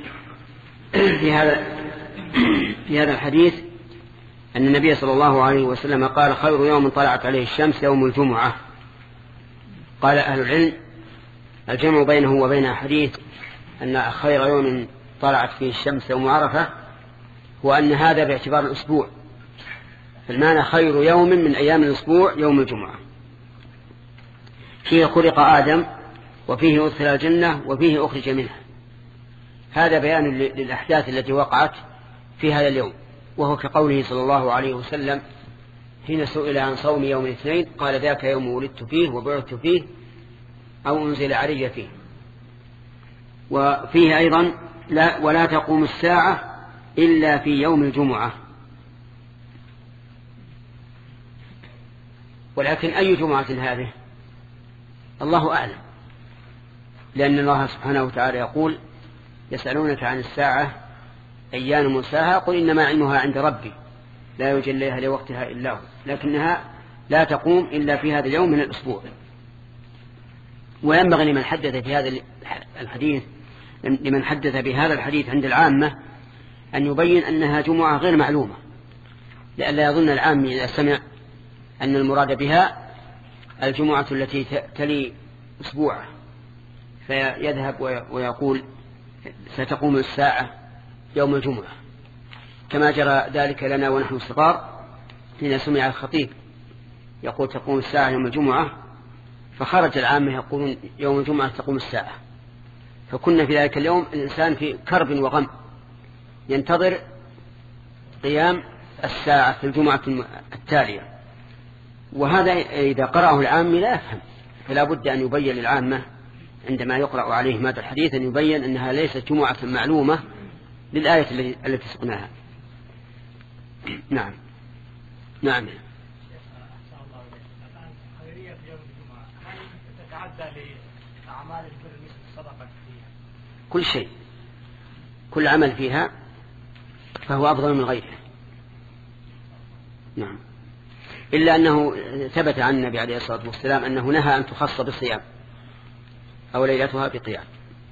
في هذا الحديث أن النبي صلى الله عليه وسلم قال: خير يوم طلعت عليه الشمس يوم الجمعة. قال أهل العلم: الجمع بينه وبين حديث أن خير يوم طلعت فيه الشمس يوم عرفة، هو أن هذا باعتبار الأسبوع، فالمعنى خير يوم من أيام الأسبوع يوم الجمعة، فيه خلق آدم وفيه أدخل الجنة وفيه أخرج منها. هذا بيان للأحداث التي وقعت في هذا اليوم، وهو كقوله صلى الله عليه وسلم حين سئل عن صوم يوم الاثنين قال ذاك يوم ولدت فيه وبعثت فيه أو أنزل علي فيه. وفيه أيضا ولا تقوم الساعة إلا في يوم الجمعة. ولكن أي جمعة هذه الله أعلم، لأن الله سبحانه وتعالى يقول يسألونك عن الساعة أيان مرساها قل إنما علمها عند ربي لا يجليها لوقتها إلا هو، لكنها لا تقوم إلا في هذا اليوم من الأسبوع. وينبغي لمن حدث في هذا الحديث لمن حدث بهذا الحديث عند العامة أن يبين أنها جمعة غير معلومة، لئلا يظن العام إذا سمع أن المراد بها الجمعة التي تلي أسبوع فيذهب ويقول ستقوم الساعة يوم الجمعة، كما جرى ذلك لنا ونحن صغار حين سمع الخطيب يقول تقوم الساعة يوم الجمعة، فخرج العامة يقولون يوم الجمعة تقوم الساعة، فكنا في ذلك اليوم الإنسان في كرب وغم ينتظر قيام الساعة في الجمعة التالية. وهذا إذا قرأه العام لا يفهم، فلا بد أن يبين للعامة عندما يقرأ عليه هذا الحديث أن يبين أنها ليست جمعة معلومة للآية التي سقناها. نعم. نعم. خيرية يوم الجمعة هل تتعدى لأعمال البر مثل الصدقة فيها؟ كل شيء، كل عمل فيها فهو أفضل من غيره. نعم. إلا أنه ثبت عن النبي عليه الصلاة والسلام أنه نهى أن تخص بالصيام أو ليلتها بقيام.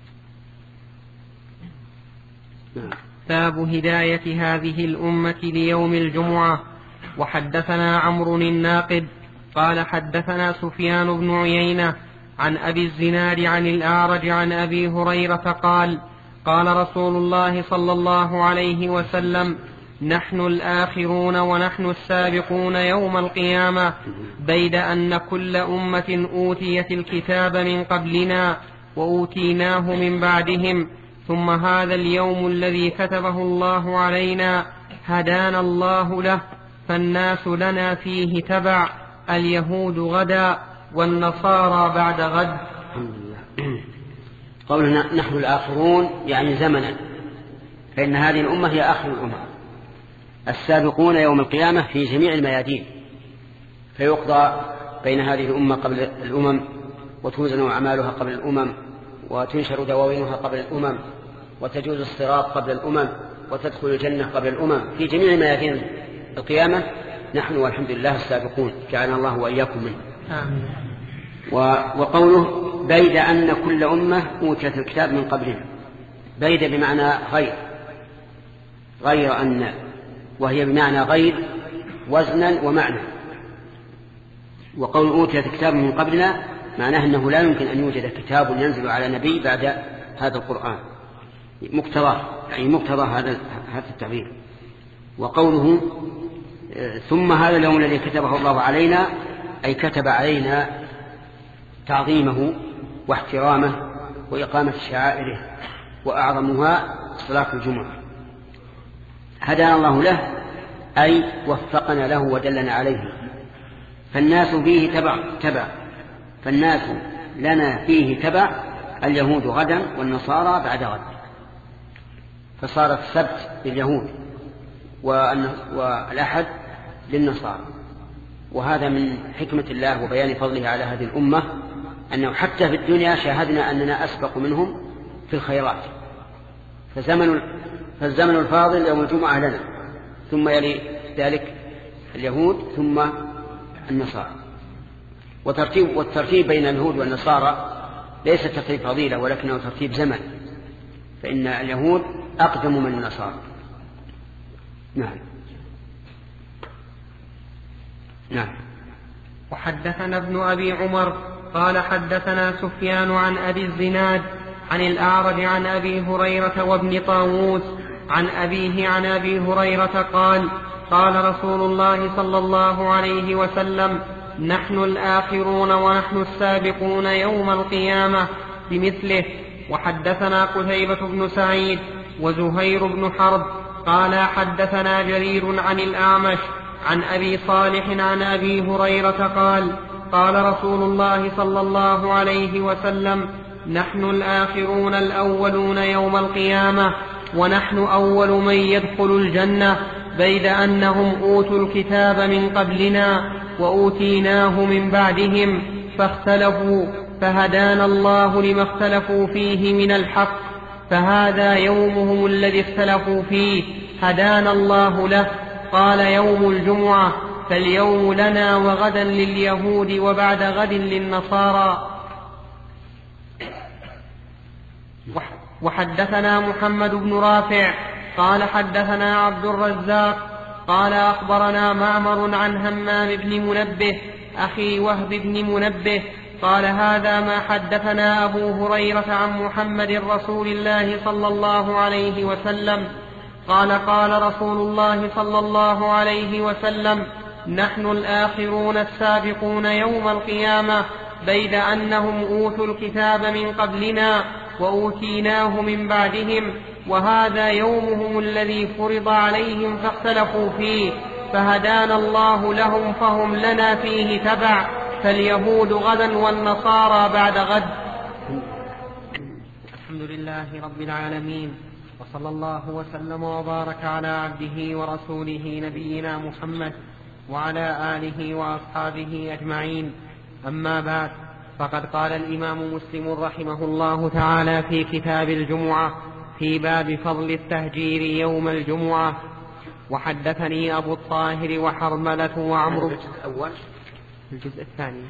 باب هداية هذه الأمة ليوم الجمعة. وحدثنا عمرو الناقد قال حدثنا سفيان بن عيينة عن أبي الزناد عن الأعرج عن أبي هريرة قال قال رسول الله صلى الله عليه وسلم نحن الآخرون ونحن السابقون يوم القيامة، بيد أن كل أمة أوتيت الكتاب من قبلنا وأوتيناه من بعدهم، ثم هذا اليوم الذي كتبه الله علينا هدانا الله له، فالناس لنا فيه تبع، اليهود غدا والنصارى بعد غد. قولنا نحن الآخرون يعني زمنا، فإن هذه الأمة هي آخر الأمة، السابقون يوم القيامة في جميع الميادين، فيقضى بين هذه الأمة قبل الأمم، وتوزن أعمالها قبل الأمم، وتنشر دواوينها قبل الأمم، وتجوز الصراط قبل الأمم، وتدخل الجنة قبل الأمم في جميع ميادين القيامة. نحن والحمد لله السابقون، جعلنا الله وإياكم منه. وقوله بيد أن كل أمة أوتيت الكتاب من قبلهم، بيد بمعنى غير أن، وهي بمعنى غير وزنا ومعنى. وقول أوتيت الكتاب من قبلنا معناه أنه لا يمكن أن يوجد كتاب ينزل على نبي بعد هذا القرآن، مقتضى هذا التعبير. وقوله ثم هذا اليوم الذي كتبه الله علينا، أي كتب علينا تعظيمه واحترامه وإقامة شعائره، وأعظمها صلاة الجمعة. هدانا الله له أي وفقنا له ودلنا عليه، فالناس فيه تبع، فالناس لنا فيه تبع، اليهود غدا والنصارى بعد غد، فصار السبت لليهود والأحد للنصارى. وهذا من حكمة الله وبيان فضله على هذه الأمة، أنه حتى في الدنيا شاهدنا أننا أسبق منهم في الخيرات، فالزمن الفاضل يوم الجمعة لنا، ثم يلي ذلك اليهود ثم النصارى. والترتيب بين اليهود والنصارى ليس ترتيب فضيلة، ولكنه ترتيب زمن، فإن اليهود أقدم من النصارى. نعم. وحدثنا ابن أبي عمر قال حدثنا سفيان عن أبي الزناد عن الأعرج عن أبي هريرة وابن طاووس عن أبيه عن أبي هريرة قال قال رسول الله صلى الله عليه وسلم نحن الآخرون ونحن السابقون يوم القيامة بمثله. وحدثنا قتيبة بن سعيد وزهير بن حرب قال حدثنا جرير عن الأعمش عن أبي صالح عن أبي هريرة قال قال رسول الله صلى الله عليه وسلم نحن الآخرون الأولون يوم القيامة ونحن أول من يدخل الجنة بيد أنهم أوتوا الكتاب من قبلنا وأوتيناه من بعدهم فاختلفوا فهدانا الله لما اختلفوا فيه من الحق فهذا يومهم الذي اختلفوا فيه هدانا الله له. قال يوم الجمعة فاليوم لنا وغدا لليهود وبعد غد للنصارى. وحدثنا محمد بن رافع قال حدثنا عبد الرزاق قال أخبرنا معمر عن همام بن منبه أخي وهب بن منبه قال هذا ما حدثنا أبو هريرة عن محمد رسول الله صلى الله عليه وسلم قال قال رسول الله صلى الله عليه وسلم نحن الآخرون السابقون يوم القيامة بيد أنهم أوتوا الكتاب من قبلنا وأوتيناه من بعدهم وهذا يومهم الذي فرض عليهم فاختلفوا فيه فهدانا الله لهم فهم لنا فيه تبع فاليهود غدا والنصارى بعد غد. الحمد لله رب العالمين وصلى الله وسلم وبارك على عبده ورسوله نبينا محمد وعلى آله وأصحابه أجمعين. أما بعد فقد قال الإمام مسلم رحمه الله تعالى في كتاب الجمعة في باب فضل التهجير يوم الجمعة. وحدثني أبو الطاهر وحرملة وعمرو الأول الجزء الثاني.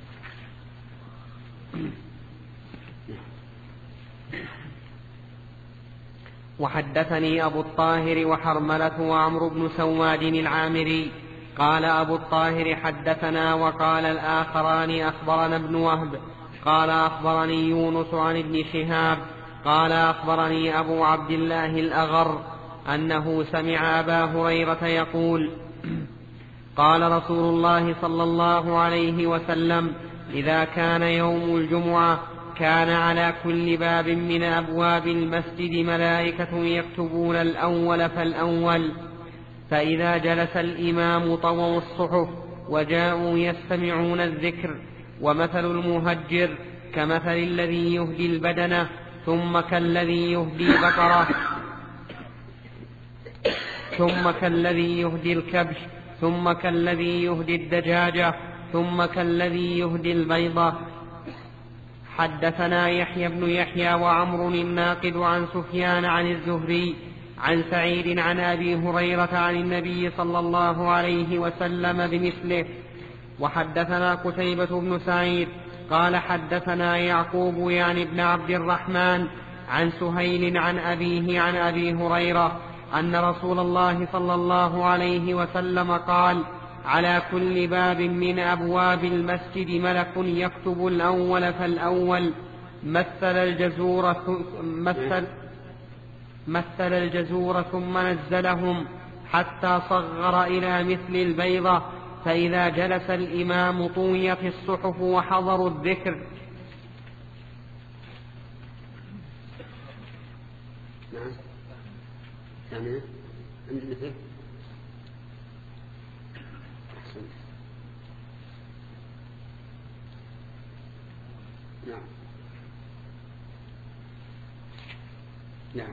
وحدثني أبو الطاهر وحرملة وعمرو بن سواد العامري قال أبو الطاهر حدثنا وقال الآخران أخبرنا ابن وهب قال أخبرني يونس عن ابن شهاب قال أخبرني أبو عبد الله الأغر أنه سمع أبا هريرة يقول قال رسول الله صلى الله عليه وسلم إذا كان يوم الجمعة كان على كل باب من أبواب المسجد ملائكة يكتبون الأول فالأول فإذا جلس الإمام طووا الصحف وجاءوا يستمعون الذكر ومثل المهجر كمثل الذي يهدي البدنة ثم كالذي يهدي البقرة ثم كالذي يهدي الكبش ثم كالذي يهدي الدجاجة ثم كالذي يهدي البيضة. حدثنا يحيى بن يحيى وعمر الناقد عن سفيان عن الزهري عن سعيد عن أبي هريرة عن النبي صلى الله عليه وسلم بمثله. وحدثنا قتيبة بن سعيد قال حدثنا يعقوب يعني ابن عبد الرحمن عن سهيل عن أبيه عن أبي هريرة أن رسول الله صلى الله عليه وسلم قال على كل باب من أبواب المسجد ملك يكتب الأول فالأول مثل الجزور ثم نزلهم حتى صغر إلى مثل البيضة فإذا جلس الإمام طويت الصحف وحضروا الذكر. ثانية عندنا فيه نعم نعم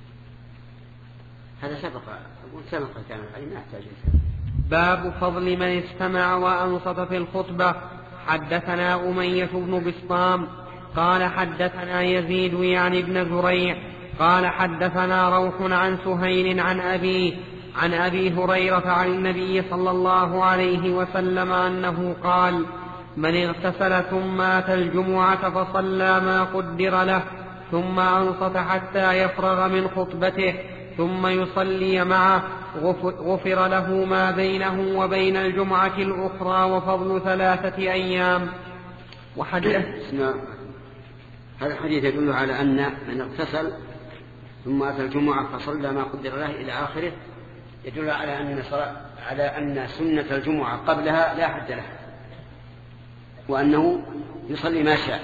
هذا سبق كان ما يحتاج. باب فضل من استمع وأنصت في الخطبة. حدثنا أمية بن بسطام قال حدثنا يزيد يعني ابن زريع قال حدثنا روح عن سهيل عن أبيه عن أبي هريرة عن النبي صلى الله عليه وسلم أنه قال من اغتسل ثم أتى الجمعة فصلى ما قدر له ثم أنصت حتى يفرغ من خطبته ثم يصلي معه غفر له ما بينه وبين الجمعة الأخرى وفضل 3 أيام. هذا الحديث يدل على أن من اغتسل ثم أتى الجمعة فصلى ما قدر له إلى آخره يدل على أن سنة الجمعة قبلها لا حد لها، وأنه يصلي ما شاء.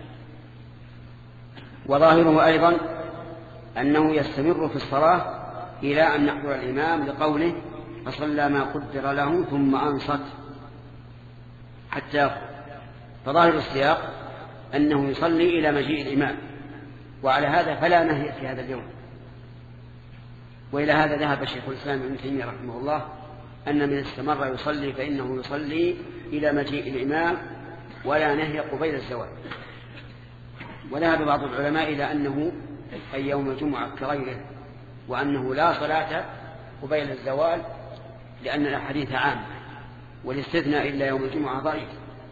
وظاهره أيضا أنه يستمر في الصلاة إلى أن يحضر الإمام لقوله فصلى ما قدر له ثم أنصت حتى يخرج. فظاهر السياق أنه يصلي إلى مجيء الإمام، وعلى هذا فلا نهي في هذا اليوم. وإلى هذا ذهب شيخ الإسلام ابن تيمية رحمه الله أن من استمر يصلي فإنه يصلي إلى مجيء الإمام ولا نهي قبيل الزوال. وذهب بعض العلماء إلى أنه أي يوم الجمعة كغيره، وأنه لا صلاة قبيل الزوال، لأن الأحاديث عامة والاستثناء إلا يوم الجمعة ضعيف.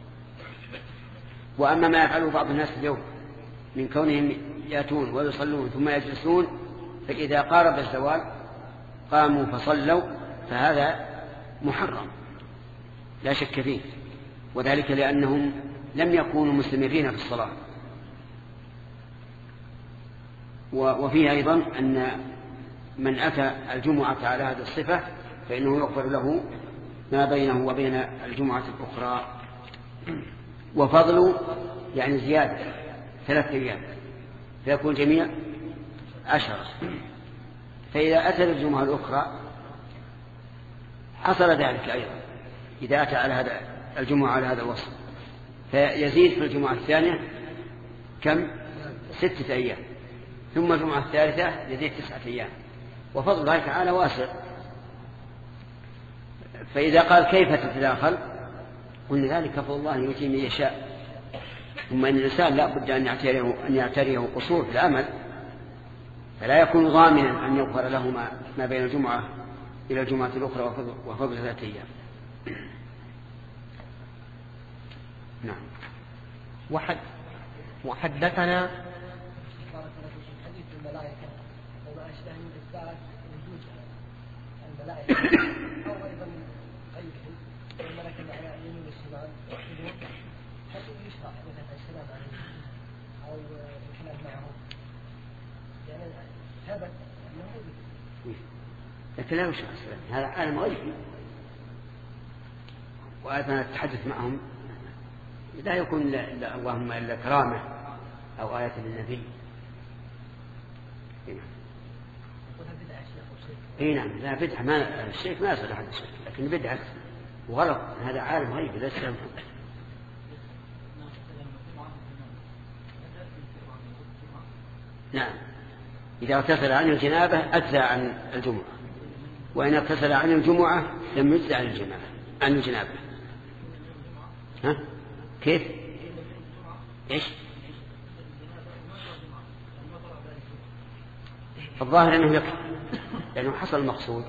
وأما ما يفعله بعض الناس اليوم من كونهم يأتون ويصلون ثم يجلسون، فإذا قارب الزوال قاموا فصلوا، فهذا محرم لا شك فيه، وذلك لأنهم لم يكونوا مستمرين في الصلاة. وفيه أيضا أن من أتى الجمعة على هذه الصفة فإنه يغفر له ما بينه وبين الجمعة الأخرى. وفضل يعني زيادة 3 أيام فيكون جميع 10. فإذا أتى الجمعة الأخرى حصل ذلك أيضا إذا أتى على هذا الجمعة على هذا الوصف، فيزيد في الجمعة الثانية كم 6 أيام، ثم الجمعة الثالثة يزيد 9 أيام. وفضل الله تعالى واسع. فإذا قال كيف تتداخل قلنا ذلك فضل الله يؤتي من يشاء، ثم إن الإنسان لا بد أن يعتريه قصور في العمل، فلا يكون ضامنا أن يغفر له ما بين الجمعة إلى الجمعة الأخرى وفضل 3 أيام. نعم. وحدثنا حديث الملائكة وما أشبه من إثبات وجود الملائكة أو أيضا غيرهم الملائكة على يمين الشمال هل يشرع مثلا السلام عليهم أو الكلام معهم؟ يعني ثبت أنه موجود، لكن لا يشرع السلام، هذا عالم غيبي، وأيضا التحدث معهم لا يكون اللهم إلا كرامة أو آية للنبي. اي نعم، لا بدعة، ما الشيخ ما يصل لحد الشيخ، لكن بدعة وغلط، هذا عالم غيبي لا يسلم. نعم، إذا اغتسل عن الجنابة أجزى عن الجمعة، وإن اغتسل عن الجمعة لم يجزى عن الجنابة. ها كيف ايش؟ الظاهر أنه يكفي لأنه حصل المقصود.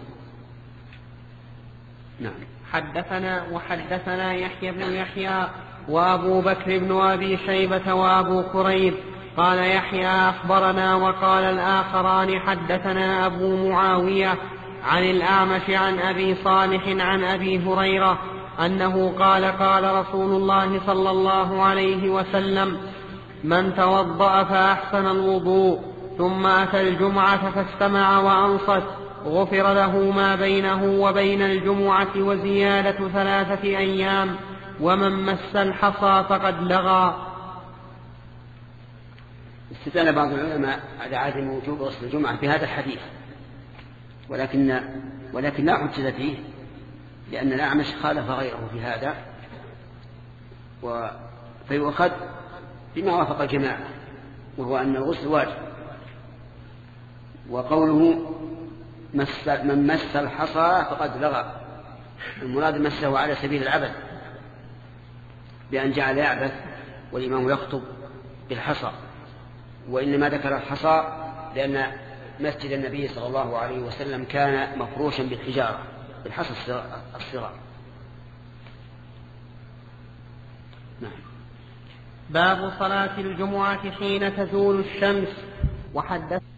نعم. وحدثنا يحيى بن يحيى وأبو بكر بن أبي شيبة وأبو كريب قال يحيى أخبرنا، وقال الآخران حدثنا أبو معاوية عن الأعمش عن أبي صالح عن أبي هريرة أنه قال قال رسول الله صلى الله عليه وسلم: من توضأ فأحسن الوضوء ثم أتى الجمعة فاستمع وأنصت غفر له ما بينه وبين الجمعة وزيادة 3 أيام، ومن مس الحصى فقد لغى. استدل بعض العلماء على عدم وجوب غسل الجمعة في هذا الحديث، ولكن لا حجة فيه، لأن الأعمش خالف غيره في هذا، فيؤخذ بما وافق الجماعة، وهو أن الغسل واجب. وقوله من مس الحصى فقد لغى، المراد مسه على سبيل العبث، بأن جعل يعبث والإمام يخطب بالحصى. وإنما ذكر الحصى لأن مسجد النبي صلى الله عليه وسلم كان مفروشا بالحجارة بالحصى الصغار. نعم. باب صلاة الجمعة حين تزول الشمس. وحدث